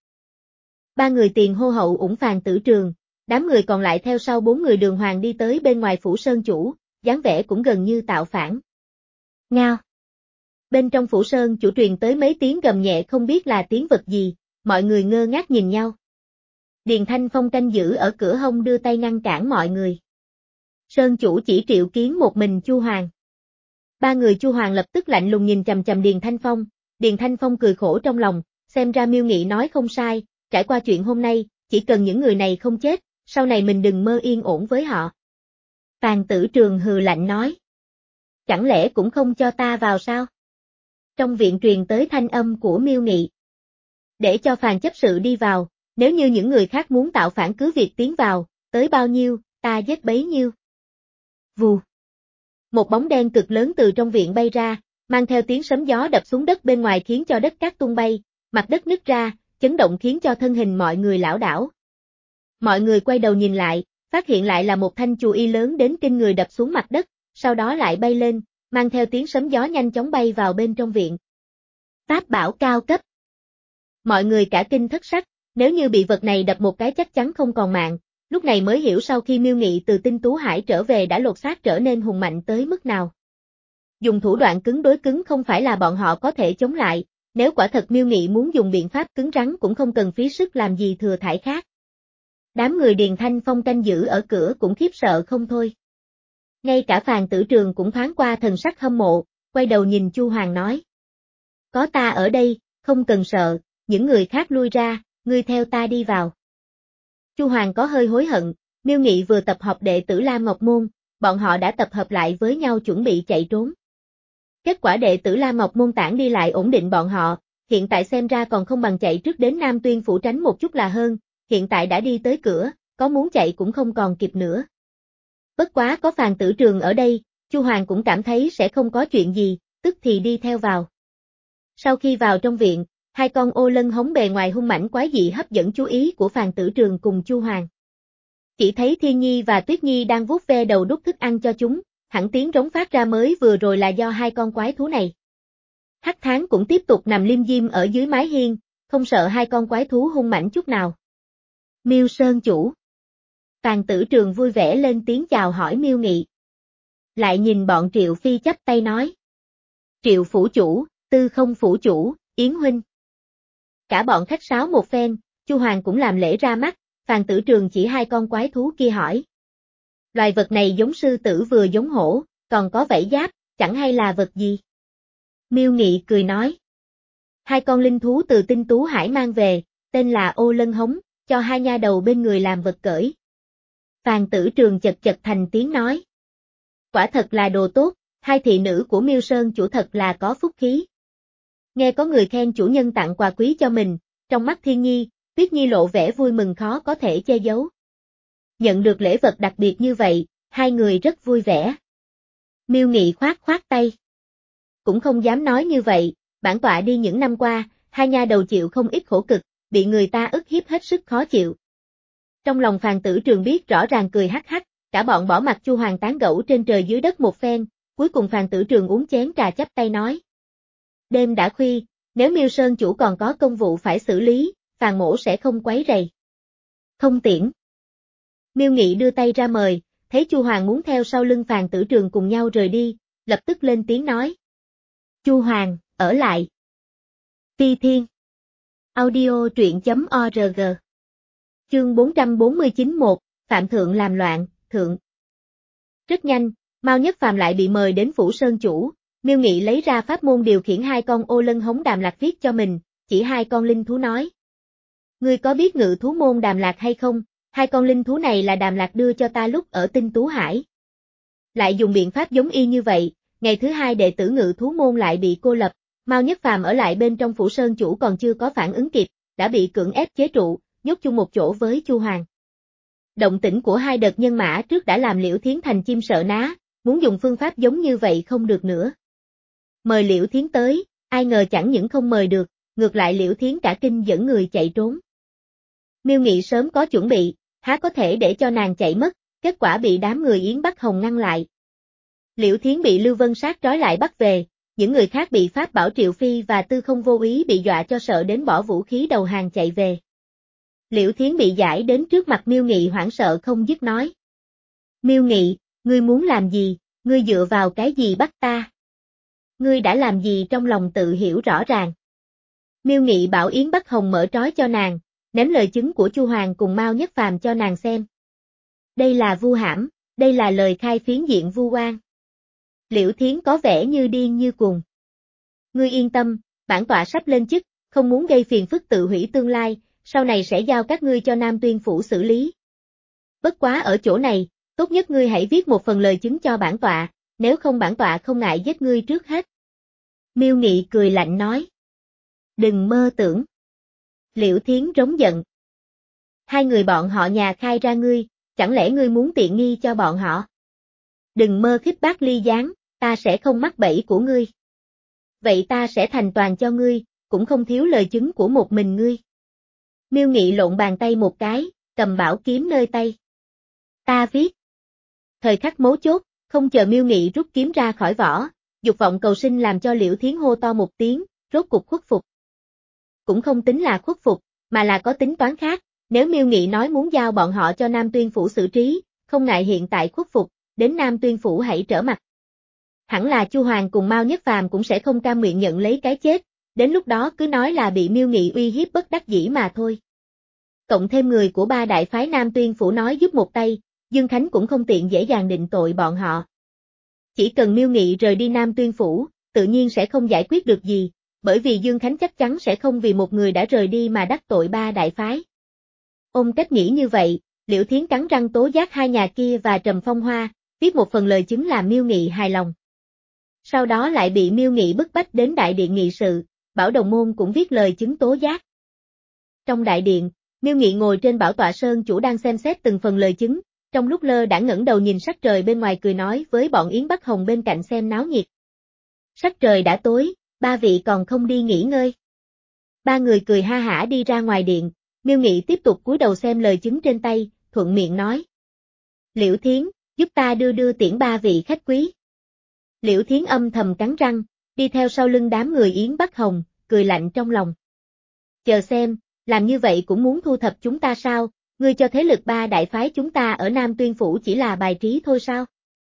Ba người tiền hô hậu ủng Phàn Tử Trường, đám người còn lại theo sau bốn người Đường Hoàng đi tới bên ngoài phủ sơn chủ, dáng vẻ cũng gần như tạo phản. Ngao. Bên trong phủ sơn chủ truyền tới mấy tiếng gầm nhẹ không biết là tiếng vật gì, mọi người ngơ ngác nhìn nhau. Điền Thanh Phong canh giữ ở cửa hông đưa tay ngăn cản mọi người. Sơn chủ chỉ triệu kiến một mình Chu Hoàng. Ba người Chu Hoàng lập tức lạnh lùng nhìn chằm chằm Điền Thanh Phong, Điền Thanh Phong cười khổ trong lòng, xem ra Miêu Nghị nói không sai, trải qua chuyện hôm nay, chỉ cần những người này không chết, sau này mình đừng mơ yên ổn với họ. Phàn Tử Trường hừ lạnh nói. Chẳng lẽ cũng không cho ta vào sao? Trong viện truyền tới thanh âm của Miêu Nghị. Để cho Phàn chấp sự đi vào, nếu như những người khác muốn tạo phản cứ việc tiến vào, tới bao nhiêu, ta giết bấy nhiêu. Vù. Một bóng đen cực lớn từ trong viện bay ra, mang theo tiếng sấm gió đập xuống đất bên ngoài khiến cho đất cát tung bay, mặt đất nứt ra, chấn động khiến cho thân hình mọi người lảo đảo. Mọi người quay đầu nhìn lại, phát hiện lại là một thanh chù y lớn đến kinh người đập xuống mặt đất, sau đó lại bay lên, mang theo tiếng sấm gió nhanh chóng bay vào bên trong viện. Pháp bảo cao cấp. Mọi người cả kinh thất sắc, nếu như bị vật này đập một cái chắc chắn không còn mạng, lúc này mới hiểu sau khi Miêu Nghị từ Tinh Tú Hải trở về đã lột xác trở nên hùng mạnh tới mức nào. Dùng thủ đoạn cứng đối cứng không phải là bọn họ có thể chống lại, nếu quả thật Miêu Nghị muốn dùng biện pháp cứng rắn cũng không cần phí sức làm gì thừa thãi khác. Đám người Điền Thanh Phong canh giữ ở cửa cũng khiếp sợ không thôi. Ngay cả Phàn Tử Trường cũng thoáng qua thần sắc hâm mộ, quay đầu nhìn Chu Hoàng nói. Có ta ở đây, không cần sợ, những người khác lui ra, ngươi theo ta đi vào. Chu Hoàng có hơi hối hận, Miêu Nghị vừa tập hợp đệ tử Lam Ngọc Môn, bọn họ đã tập hợp lại với nhau chuẩn bị chạy trốn. Kết quả đệ tử Lam Ngọc Môn tản đi lại ổn định bọn họ, hiện tại xem ra còn không bằng chạy trước đến Nam Tuyên Phủ tránh một chút là hơn, hiện tại đã đi tới cửa, có muốn chạy cũng không còn kịp nữa. Bất quá có Phàn Tử Trường ở đây, Chu Hoàng cũng cảm thấy sẽ không có chuyện gì, tức thì đi theo vào. Sau khi vào trong viện, hai con ô lân hống bề ngoài hung mãnh quái dị hấp dẫn chú ý của Phàn Tử Trường cùng Chu Hoàng. Chỉ thấy Thiên Nhi và Tuyết Nhi đang vuốt ve đầu đút thức ăn cho chúng, hẳn tiếng rống phát ra mới vừa rồi là do hai con quái thú này. Hắc Tháng cũng tiếp tục nằm liêm diêm ở dưới mái hiên, không sợ hai con quái thú hung mãnh chút nào. Miêu Sơn chủ. Phàn Tử Trường vui vẻ lên tiếng chào hỏi Miêu Nghị. Lại nhìn bọn Triệu Phi chắp tay nói. Triệu phủ chủ, Tư Không phủ chủ, Yến huynh. Cả bọn khách sáo một phen, Chu Hoàng cũng làm lễ ra mắt, Phàn Tử Trường chỉ hai con quái thú kia hỏi. Loài vật này giống sư tử vừa giống hổ, còn có vảy giáp, chẳng hay là vật gì? Miêu Nghị cười nói. Hai con linh thú từ Tinh Tú Hải mang về, tên là ô lân hống, cho hai nha đầu bên người làm vật cởi. Phàn Tử Trường chật chật thành tiếng nói. Quả thật là đồ tốt, hai thị nữ của Miêu Sơn chủ thật là có phúc khí. Nghe có người khen chủ nhân tặng quà quý cho mình, trong mắt Thiên Nhi, Tuyết Nhi lộ vẻ vui mừng khó có thể che giấu. Nhận được lễ vật đặc biệt như vậy, hai người rất vui vẻ. Miêu Nghị khoát khoát tay. Cũng không dám nói như vậy, bản tọa đi những năm qua, hai nha đầu chịu không ít khổ cực, bị người ta ức hiếp hết sức khó chịu. Trong lòng Phàn Tử Trường biết rõ ràng cười hắc hắc, cả bọn bỏ mặt Chu Hoàng tán gẫu trên trời dưới đất một phen, cuối cùng Phàn Tử Trường uống chén trà chắp tay nói. Đêm đã khuya, nếu Miêu Sơn chủ còn có công vụ phải xử lý, Phàn mỗ sẽ không quấy rầy. Không tiễn. Miêu Nghị đưa tay ra mời, thấy Chu Hoàng muốn theo sau lưng Phàn Tử Trường cùng nhau rời đi, lập tức lên tiếng nói. Chu Hoàng, ở lại. Phi Thiên. Audio truyện chấm org. Chương bốn trăm bốn mươi chín một, Phạm Thượng làm loạn, Thượng. Rất nhanh, Mao Nhất Phàm lại bị mời đến phủ sơn chủ, Miêu Nghị lấy ra pháp môn điều khiển hai con ô lân hống Đàm Lạc viết cho mình, chỉ hai con linh thú nói. Ngươi có biết ngự thú môn Đàm Lạc hay không? Hai con linh thú này là Đàm Lạc đưa cho ta lúc ở Tinh Tú Hải. Lại dùng biện pháp giống y như vậy, ngày thứ hai đệ tử ngự thú môn lại bị cô lập, Mao Nhất Phàm ở lại bên trong phủ sơn chủ còn chưa có phản ứng kịp, đã bị cưỡng ép chế trụ, nhốt chung một chỗ với Chu Hoàng. Động tĩnh của hai đợt nhân mã trước đã làm Liễu Thiến thành chim sợ ná, muốn dùng phương pháp giống như vậy không được nữa. Mời Liễu Thiến tới, ai ngờ chẳng những không mời được, ngược lại Liễu Thiến cả kinh dẫn người chạy trốn. Miêu Nghị sớm có chuẩn bị, há có thể để cho nàng chạy mất, kết quả bị đám người Yến Bắc Hồng ngăn lại. Liễu Thiến bị Lưu Vân Sát trói lại bắt về, những người khác bị Pháp Bảo Triệu Phi và Tư Không Vô Ý bị dọa cho sợ đến bỏ vũ khí đầu hàng chạy về. Liễu Thiến bị giải đến trước mặt Miêu Nghị hoảng sợ không dứt nói. Miêu Nghị, ngươi muốn làm gì, ngươi dựa vào cái gì bắt ta? Ngươi đã làm gì trong lòng tự hiểu rõ ràng. Miêu Nghị bảo Yến Bắc Hồng mở trói cho nàng, ném lời chứng của Chu Hoàng cùng Mao Nhất Phàm cho nàng xem. Đây là vu hãm, đây là lời khai phiến diện vu oan. Liễu Thiến có vẻ như điên như cuồng. Ngươi yên tâm, bản tọa sắp lên chức, không muốn gây phiền phức tự hủy tương lai, sau này sẽ giao các ngươi cho Nam Tuyên Phủ xử lý. Bất quá ở chỗ này, tốt nhất ngươi hãy viết một phần lời chứng cho bản tọa, nếu không bản tọa không ngại giết ngươi trước hết. Miêu Nghị cười lạnh nói. Đừng mơ tưởng. Liễu Thiến rống giận. Hai người bọn họ nhà khai ra ngươi, chẳng lẽ ngươi muốn tiện nghi cho bọn họ? Đừng mơ khích bác ly gián, ta sẽ không mắc bẫy của ngươi. Vậy ta sẽ thành toàn cho ngươi, cũng không thiếu lời chứng của một mình ngươi. Miêu Nghị lộn bàn tay một cái, cầm bảo kiếm nơi tay. Ta viết. Thời khắc mấu chốt, không chờ Miêu Nghị rút kiếm ra khỏi vỏ, dục vọng cầu sinh làm cho Liễu Thiến hô to một tiếng, rốt cục khuất phục. Cũng không tính là khuất phục, mà là có tính toán khác, nếu Miêu Nghị nói muốn giao bọn họ cho Nam Tuyên Phủ xử trí, không ngại hiện tại khuất phục, đến Nam Tuyên Phủ hãy trở mặt. Hẳn là Chu Hoàng cùng Mao Nhất Phàm cũng sẽ không cam nguyện nhận lấy cái chết, đến lúc đó cứ nói là bị Miêu Nghị uy hiếp bất đắc dĩ mà thôi. Cộng thêm người của ba đại phái Nam Tuyên Phủ nói giúp một tay, Dương Khánh cũng không tiện dễ dàng định tội bọn họ. Chỉ cần Miêu Nghị rời đi Nam Tuyên Phủ, tự nhiên sẽ không giải quyết được gì, bởi vì Dương Khánh chắc chắn sẽ không vì một người đã rời đi mà đắc tội ba đại phái. Ôm cách nghĩ như vậy, Liễu Thiến cắn răng tố giác hai nhà kia và Trầm Phong Hoa, viết một phần lời chứng làm Miêu Nghị hài lòng. Sau đó lại bị Miêu Nghị bức bách đến đại điện nghị sự, bảo đồng môn cũng viết lời chứng tố giác. Trong đại điện, Miêu Nghị ngồi trên bảo tọa sơn chủ đang xem xét từng phần lời chứng, trong lúc lơ đãng ngẩng đầu nhìn sắc trời bên ngoài cười nói với bọn Yến Bắc Hồng bên cạnh xem náo nhiệt. Sắc trời đã tối, ba vị còn không đi nghỉ ngơi. Ba người cười ha hả đi ra ngoài điện, Miêu Nghị tiếp tục cúi đầu xem lời chứng trên tay, thuận miệng nói. Liễu Thiến, giúp ta đưa đưa tiễn ba vị khách quý. Liễu Thiến âm thầm cắn răng, đi theo sau lưng đám người Yến Bắc Hồng, cười lạnh trong lòng. Chờ xem, làm như vậy cũng muốn thu thập chúng ta sao, ngươi cho thế lực ba đại phái chúng ta ở Nam Tuyên Phủ chỉ là bài trí thôi sao?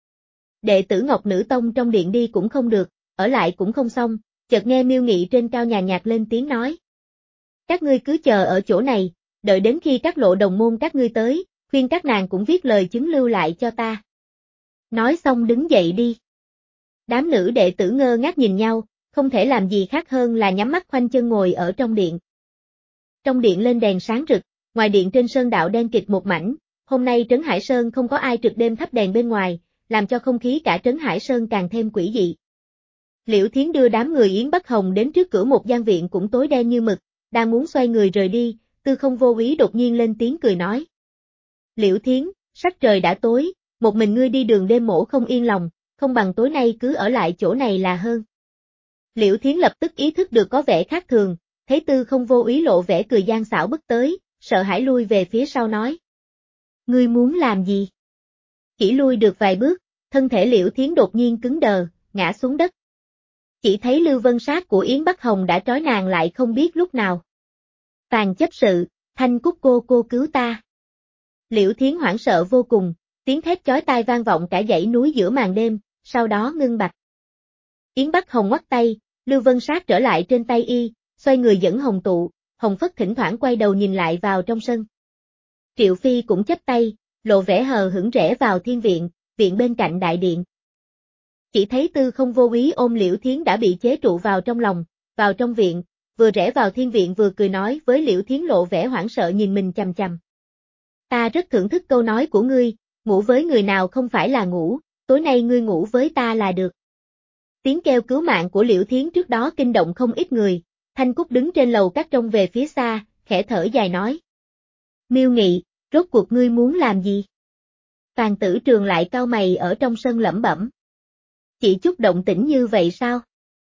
Đệ tử Ngọc Nữ Tông trong điện đi cũng không được, ở lại cũng không xong, chợt nghe Miêu Nghị trên cao nhàn nhạt lên tiếng nói. Các ngươi cứ chờ ở chỗ này, đợi đến khi các lộ đồng môn các ngươi tới, khuyên các nàng cũng viết lời chứng lưu lại cho ta. Nói xong đứng dậy đi. Đám nữ đệ tử ngơ ngác nhìn nhau, không thể làm gì khác hơn là nhắm mắt khoanh chân ngồi ở trong điện. Trong điện lên đèn sáng rực, ngoài điện trên sơn đạo đen kịt một mảnh, hôm nay Trấn Hải Sơn không có ai trực đêm thắp đèn bên ngoài, làm cho không khí cả Trấn Hải Sơn càng thêm quỷ dị. Liễu Thiến đưa đám người Yến Bắc Hồng đến trước cửa một gian viện cũng tối đen như mực, đang muốn xoay người rời đi, Tư Không Vô Ý đột nhiên lên tiếng cười nói. Liễu Thiến, sắc trời đã tối, một mình ngươi đi đường đêm mổ không yên lòng, không bằng tối nay cứ ở lại chỗ này là hơn. Liễu Thiến lập tức ý thức được có vẻ khác thường, thấy Tư Không Vô Ý lộ vẻ cười gian xảo bước tới, sợ hãi lui về phía sau nói. Ngươi muốn làm gì? Chỉ lui được vài bước, thân thể Liễu Thiến đột nhiên cứng đờ, ngã xuống đất. Chỉ thấy Lưu Vân Sát của Yến Bắc Hồng đã trói nàng lại không biết lúc nào. Phàn chấp sự, Thanh Cúc cô cô cứu ta. Liễu Thiến hoảng sợ vô cùng, tiếng thét chói tai vang vọng cả dãy núi giữa màn đêm, sau đó ngưng bặt. Yến Bắc Hồng ngoắt tay, Lưu Vân Sát trở lại trên tay y, xoay người dẫn Hồng Tụ, Hồng Phất thỉnh thoảng quay đầu nhìn lại vào trong sân. Triệu Phi cũng chắp tay, lộ vẻ hờ hững rẽ vào thiên viện, viện bên cạnh đại điện. Chỉ thấy Tư Không Vô Úy ôm Liễu Thiến đã bị chế trụ vào trong lòng, vào trong viện, vừa rẽ vào thiên viện vừa cười nói với Liễu Thiến lộ vẻ hoảng sợ nhìn mình chằm chằm. Ta rất thưởng thức câu nói của ngươi, ngủ với người nào không phải là ngủ, tối nay ngươi ngủ với ta là được. Tiếng kêu cứu mạng của Liễu Thiến trước đó kinh động không ít người, Thanh Cúc đứng trên lầu các trông về phía xa, khẽ thở dài nói. Miêu Nghị, rốt cuộc ngươi muốn làm gì? Phàn Tử Trường lại cau mày ở trong sân lẩm bẩm. Chỉ chút động tĩnh như vậy sao?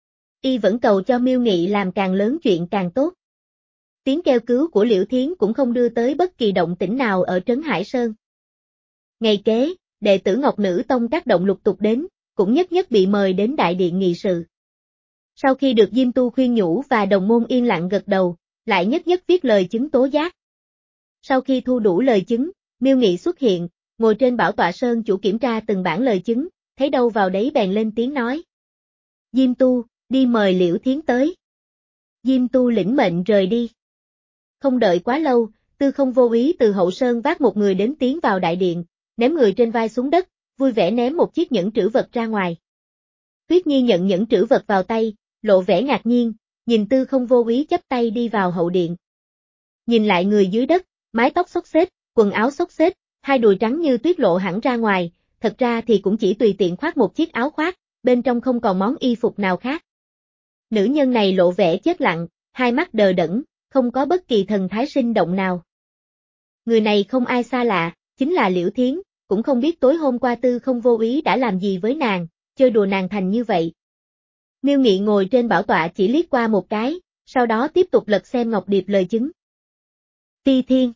Y vẫn cầu cho Miêu Nghị làm càng lớn chuyện càng tốt. Tiếng kêu cứu của Liễu Thiến cũng không đưa tới bất kỳ động tĩnh nào ở Trấn Hải Sơn. Ngày kế, đệ tử Ngọc Nữ Tông các động lục tục đến, cũng nhất nhất bị mời đến đại điện nghị sự. Sau khi được Diêm Tu khuyên nhủ và đồng môn yên lặng gật đầu, lại nhất nhất viết lời chứng tố giác. Sau khi thu đủ lời chứng, Miêu Nghị xuất hiện, ngồi trên bảo tọa sơn chủ kiểm tra từng bản lời chứng, thấy đâu vào đấy bèn lên tiếng nói. Diêm Tu, đi mời Liễu Thiến tới. Diêm Tu lĩnh mệnh rời đi. Không đợi quá lâu, Tư Không Vô Úy từ hậu sơn vác một người đến tiến vào đại điện, ném người trên vai xuống đất, vui vẻ ném một chiếc nhẫn trữ vật ra ngoài. Tuyết Nhi nhận nhẫn trữ vật vào tay, lộ vẻ ngạc nhiên, nhìn Tư Không Vô Úy chắp tay đi vào hậu điện. Nhìn lại người dưới đất, mái tóc xốc xếch, quần áo xốc xếch, hai đùi trắng như tuyết lộ hẳn ra ngoài, thật ra thì cũng chỉ tùy tiện khoác một chiếc áo khoác, bên trong không còn món y phục nào khác. Nữ nhân này lộ vẻ chết lặng, hai mắt đờ đẫn, không có bất kỳ thần thái sinh động nào. Người này không ai xa lạ, chính là Liễu Thiến, cũng không biết tối hôm qua Tư Không Vô Úy đã làm gì với nàng, chơi đùa nàng thành như vậy. Miêu Nghị ngồi trên bảo tọa chỉ liếc qua một cái, sau đó tiếp tục lật xem ngọc điệp lời chứng. Ti Thiên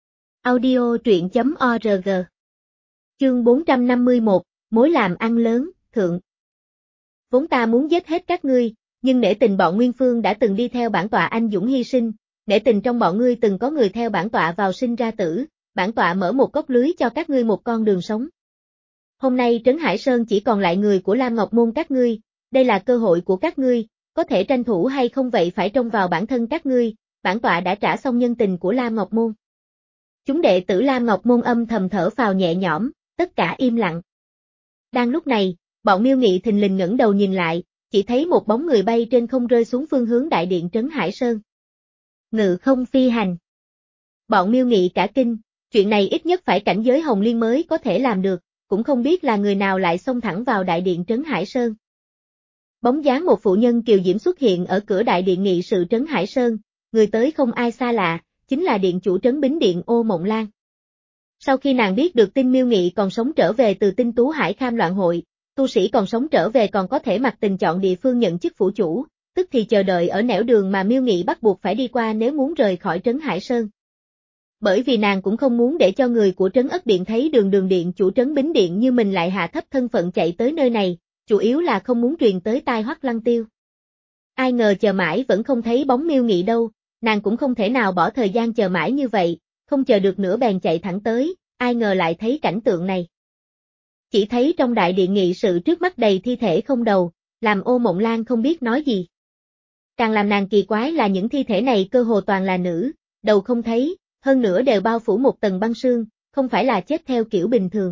Audio truyện chấm org Chương bốn trăm năm mươi mốt, mối làm ăn lớn, thượng. Vốn ta muốn giết hết các ngươi, nhưng nể tình bọn Nguyên Phương đã từng đi theo bản tọa anh dũng hy sinh, nể tình trong bọn ngươi từng có người theo bản tọa vào sinh ra tử, bản tọa mở một cốc lưới cho các ngươi một con đường sống. Hôm nay Trấn Hải Sơn chỉ còn lại người của Lam Ngọc Môn các ngươi, đây là cơ hội của các ngươi, có thể tranh thủ hay không vậy phải trông vào bản thân các ngươi, bản tọa đã trả xong nhân tình của Lam Ngọc Môn. Chúng đệ tử Lam Ngọc Môn âm thầm thở phào nhẹ nhõm, tất cả im lặng. Đang lúc này, bọn Miêu Nghị thình lình ngẩng đầu nhìn lại, chỉ thấy một bóng người bay trên không rơi xuống phương hướng đại điện Trấn Hải Sơn. Ngự không phi hành. Bọn Miêu Nghị cả kinh, chuyện này ít nhất phải cảnh giới Hồng Liên mới có thể làm được, cũng không biết là người nào lại xông thẳng vào đại điện Trấn Hải Sơn. Bóng dáng một phụ nhân kiều diễm xuất hiện ở cửa đại điện nghị sự Trấn Hải Sơn, người tới không ai xa lạ, chính là điện chủ Trấn Bính Điện Ô Mộng Lan. Sau khi nàng biết được tin Miêu Nghị còn sống trở về từ Tinh Tú Hải Kham Loạn Hội, tu sĩ còn sống trở về còn có thể mặc tình chọn địa phương nhận chức phủ chủ, tức thì chờ đợi ở nẻo đường mà Miêu Nghị bắt buộc phải đi qua nếu muốn rời khỏi Trấn Hải Sơn. Bởi vì nàng cũng không muốn để cho người của Trấn Ất Điện thấy đường đường điện chủ Trấn Bính Điện như mình lại hạ thấp thân phận chạy tới nơi này, chủ yếu là không muốn truyền tới tai Hoắc Lăng Tiêu. Ai ngờ chờ mãi vẫn không thấy bóng Miêu Nghị đâu, nàng cũng không thể nào bỏ thời gian chờ mãi như vậy, không chờ được nữa bèn chạy thẳng tới, ai ngờ lại thấy cảnh tượng này. Chỉ thấy trong đại điện nghị sự trước mắt đầy thi thể không đầu, làm Ô Mộng Lan không biết nói gì. Càng làm nàng kỳ quái là những thi thể này cơ hồ toàn là nữ, đầu không thấy, hơn nữa đều bao phủ một tầng băng sương, không phải là chết theo kiểu bình thường.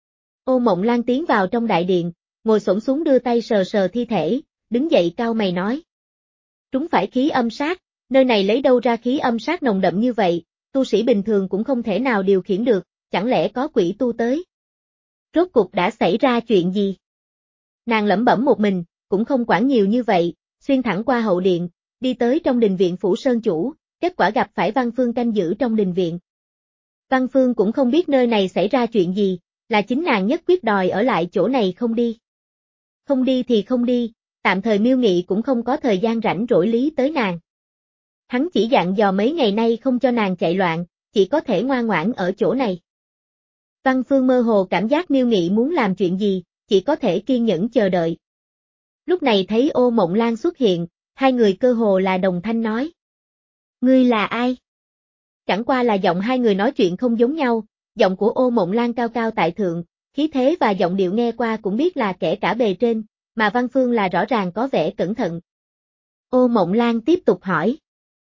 Ô Mộng Lan tiến vào trong đại điện, ngồi xổm xuống đưa tay sờ sờ thi thể, đứng dậy cau mày nói. Trúng phải khí âm sát, nơi này lấy đâu ra khí âm sát nồng đậm như vậy, tu sĩ bình thường cũng không thể nào điều khiển được, chẳng lẽ có quỷ tu tới. Rốt cuộc đã xảy ra chuyện gì? Nàng lẩm bẩm một mình, cũng không quản nhiều như vậy, xuyên thẳng qua hậu điện, đi tới trong đình viện phủ sơn chủ, kết quả gặp phải Văn Phương canh giữ trong đình viện. Văn Phương cũng không biết nơi này xảy ra chuyện gì, là chính nàng nhất quyết đòi ở lại chỗ này không đi. Không đi thì không đi, tạm thời Miêu Nghị cũng không có thời gian rảnh rỗi lý tới nàng. Hắn chỉ dặn dò mấy ngày nay không cho nàng chạy loạn, chỉ có thể ngoan ngoãn ở chỗ này. Văn Phương mơ hồ cảm giác Miêu Nghị muốn làm chuyện gì, chỉ có thể kiên nhẫn chờ đợi. Lúc này thấy Ô Mộng Lan xuất hiện, hai người cơ hồ là đồng thanh nói. Ngươi là ai? Chẳng qua là giọng hai người nói chuyện không giống nhau, giọng của Ô Mộng Lan cao cao tại thượng, khí thế và giọng điệu nghe qua cũng biết là kẻ cả bề trên, mà Văn Phương là rõ ràng có vẻ cẩn thận. Ô Mộng Lan tiếp tục hỏi.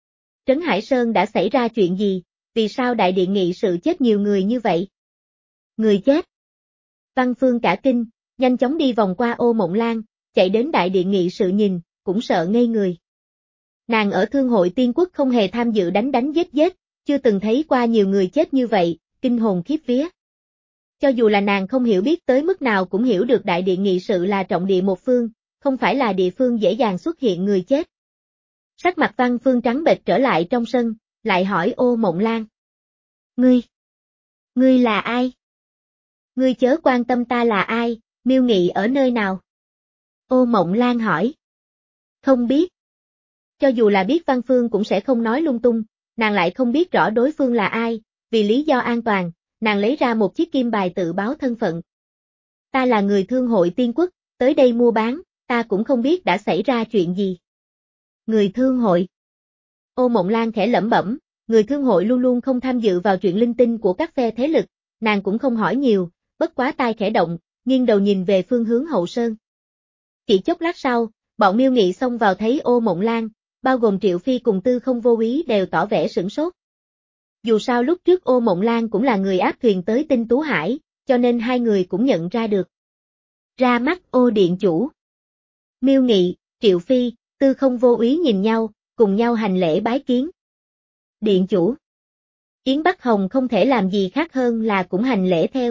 Trấn Hải Sơn đã xảy ra chuyện gì, vì sao đại điện nghị sự chết nhiều người như vậy? Người chết. Văn Phương cả kinh, nhanh chóng đi vòng qua Ô Mộng Lan, chạy đến đại điện nghị sự nhìn, cũng sợ ngây người. Nàng ở Thương hội Tiên Quốc không hề tham dự đánh đánh giết giết, chưa từng thấy qua nhiều người chết như vậy, kinh hồn khiếp vía. Cho dù là nàng không hiểu biết tới mức nào cũng hiểu được đại điện nghị sự là trọng địa một phương, không phải là địa phương dễ dàng xuất hiện người chết. Sắc mặt Văn Phương trắng bệch trở lại trong sân, lại hỏi Ô Mộng Lan. Ngươi? Ngươi là ai? Ngươi chớ quan tâm ta là ai, Miêu Nghị ở nơi nào? Ô Mộng Lan hỏi. Không biết. Cho dù là biết Văn Phương cũng sẽ không nói lung tung, nàng lại không biết rõ đối phương là ai, vì lý do an toàn, nàng lấy ra một chiếc kim bài tự báo thân phận. Ta là người Thương hội Tiên Quốc, tới đây mua bán, ta cũng không biết đã xảy ra chuyện gì. Người Thương hội. Ô Mộng Lan khẽ lẩm bẩm, người Thương hội luôn luôn không tham dự vào chuyện linh tinh của các phe thế lực, nàng cũng không hỏi nhiều, bất quá tai khẽ động, nghiêng đầu nhìn về phương hướng Hậu Sơn. Chỉ chốc lát sau, bọn Miêu Nghị xông vào thấy Ô Mộng Lan, bao gồm Triệu Phi cùng Tư Không Vô Úy đều tỏ vẻ sửng sốt. Dù sao lúc trước Ô Mộng Lan cũng là người áp thuyền tới Tinh Tú Hải, cho nên hai người cũng nhận ra được. Ra mắt Ô điện chủ. Miêu Nghị, Triệu Phi, Tư Không Vô Úy nhìn nhau, cùng nhau hành lễ bái kiến. Điện chủ. Yến Bắc Hồng không thể làm gì khác hơn là cũng hành lễ theo.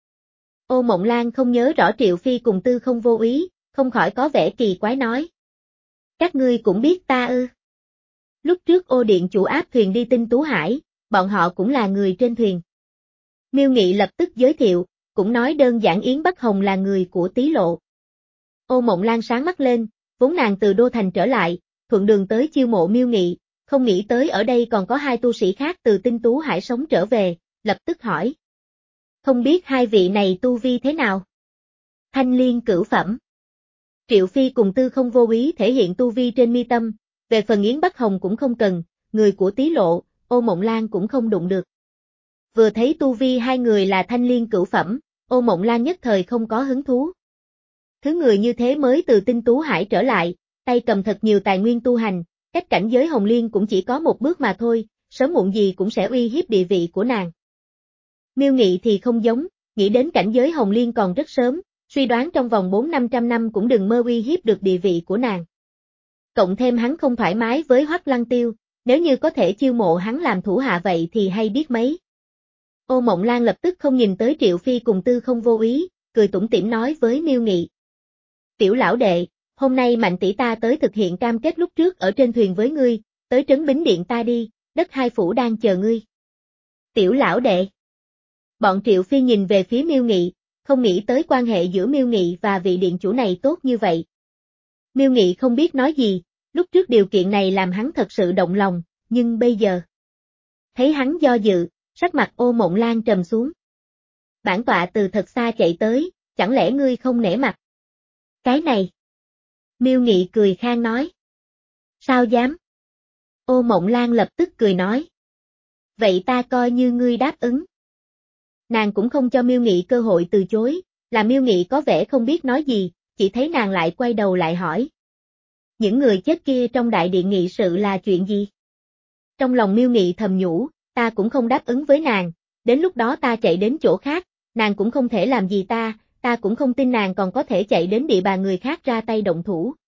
Ô Mộng Lan không nhớ rõ Triệu Phi cùng Tư Không Vô Úy, không khỏi có vẻ kỳ quái nói. Các ngươi cũng biết ta ư? Lúc trước Ô điện chủ áp thuyền đi Tinh Tú Hải, bọn họ cũng là người trên thuyền. Miêu Nghị lập tức giới thiệu, cũng nói đơn giản Yến Bắc Hồng là người của Tý Lộ. Ô Mộng Lan sáng mắt lên, vốn nàng từ Đô Thành trở lại, thuận đường tới chiêu mộ Miêu Nghị, không nghĩ tới ở đây còn có hai tu sĩ khác từ Tinh Tú Hải sống trở về, lập tức hỏi. Không biết hai vị này tu vi thế nào? Thanh liên cửu phẩm. Triệu Phi cùng Tư Không Vô Úy thể hiện tu vi trên mi tâm, về phần Yến Bắc Hồng cũng không cần, người của Tý Lộ, Ô Mộng Lan cũng không đụng được. Vừa thấy tu vi hai người là thanh liên cửu phẩm, Ô Mộng Lan nhất thời không có hứng thú. Thứ người như thế mới từ Tinh Tú Hải trở lại, tay cầm thật nhiều tài nguyên tu hành, cách cảnh giới Hồng Liên cũng chỉ có một bước mà thôi, sớm muộn gì cũng sẽ uy hiếp địa vị của nàng. Miêu Nghị thì không giống, nghĩ đến cảnh giới Hồng Liên còn rất sớm, suy đoán trong vòng bốn năm trăm năm cũng đừng mơ uy hiếp được địa vị của nàng. Cộng thêm hắn không thoải mái với Hoắc Lăng Tiêu, nếu như có thể chiêu mộ hắn làm thủ hạ vậy thì hay biết mấy. Ô Mộng Lan lập tức không nhìn tới Triệu Phi cùng Tư Không Vô Úy, cười tủm tỉm nói với Miêu Nghị. Tiểu lão đệ, hôm nay Mạnh tỷ ta tới thực hiện cam kết lúc trước ở trên thuyền với ngươi, tới trấn Bính Điện ta đi, đất hai phủ đang chờ ngươi. Tiểu lão đệ. Bọn Triệu Phi nhìn về phía Miêu Nghị, không nghĩ tới quan hệ giữa Miêu Nghị và vị điện chủ này tốt như vậy. Miêu Nghị không biết nói gì, lúc trước điều kiện này làm hắn thật sự động lòng, nhưng bây giờ. Thấy hắn do dự, sắc mặt Ô Mộng Lan trầm xuống. Bản tọa từ thật xa chạy tới, chẳng lẽ ngươi không nể mặt? Cái này. Miêu Nghị cười khang nói. Sao dám? Ô Mộng Lan lập tức cười nói. Vậy ta coi như ngươi đáp ứng. Nàng cũng không cho Miêu Nghị cơ hội từ chối, là Miêu Nghị có vẻ không biết nói gì, chỉ thấy nàng lại quay đầu lại hỏi. Những người chết kia trong đại điện nghị sự là chuyện gì? Trong lòng Miêu Nghị thầm nhủ, ta cũng không đáp ứng với nàng, đến lúc đó ta chạy đến chỗ khác, nàng cũng không thể làm gì ta, ta cũng không tin nàng còn có thể chạy đến địa bàn người khác ra tay động thủ.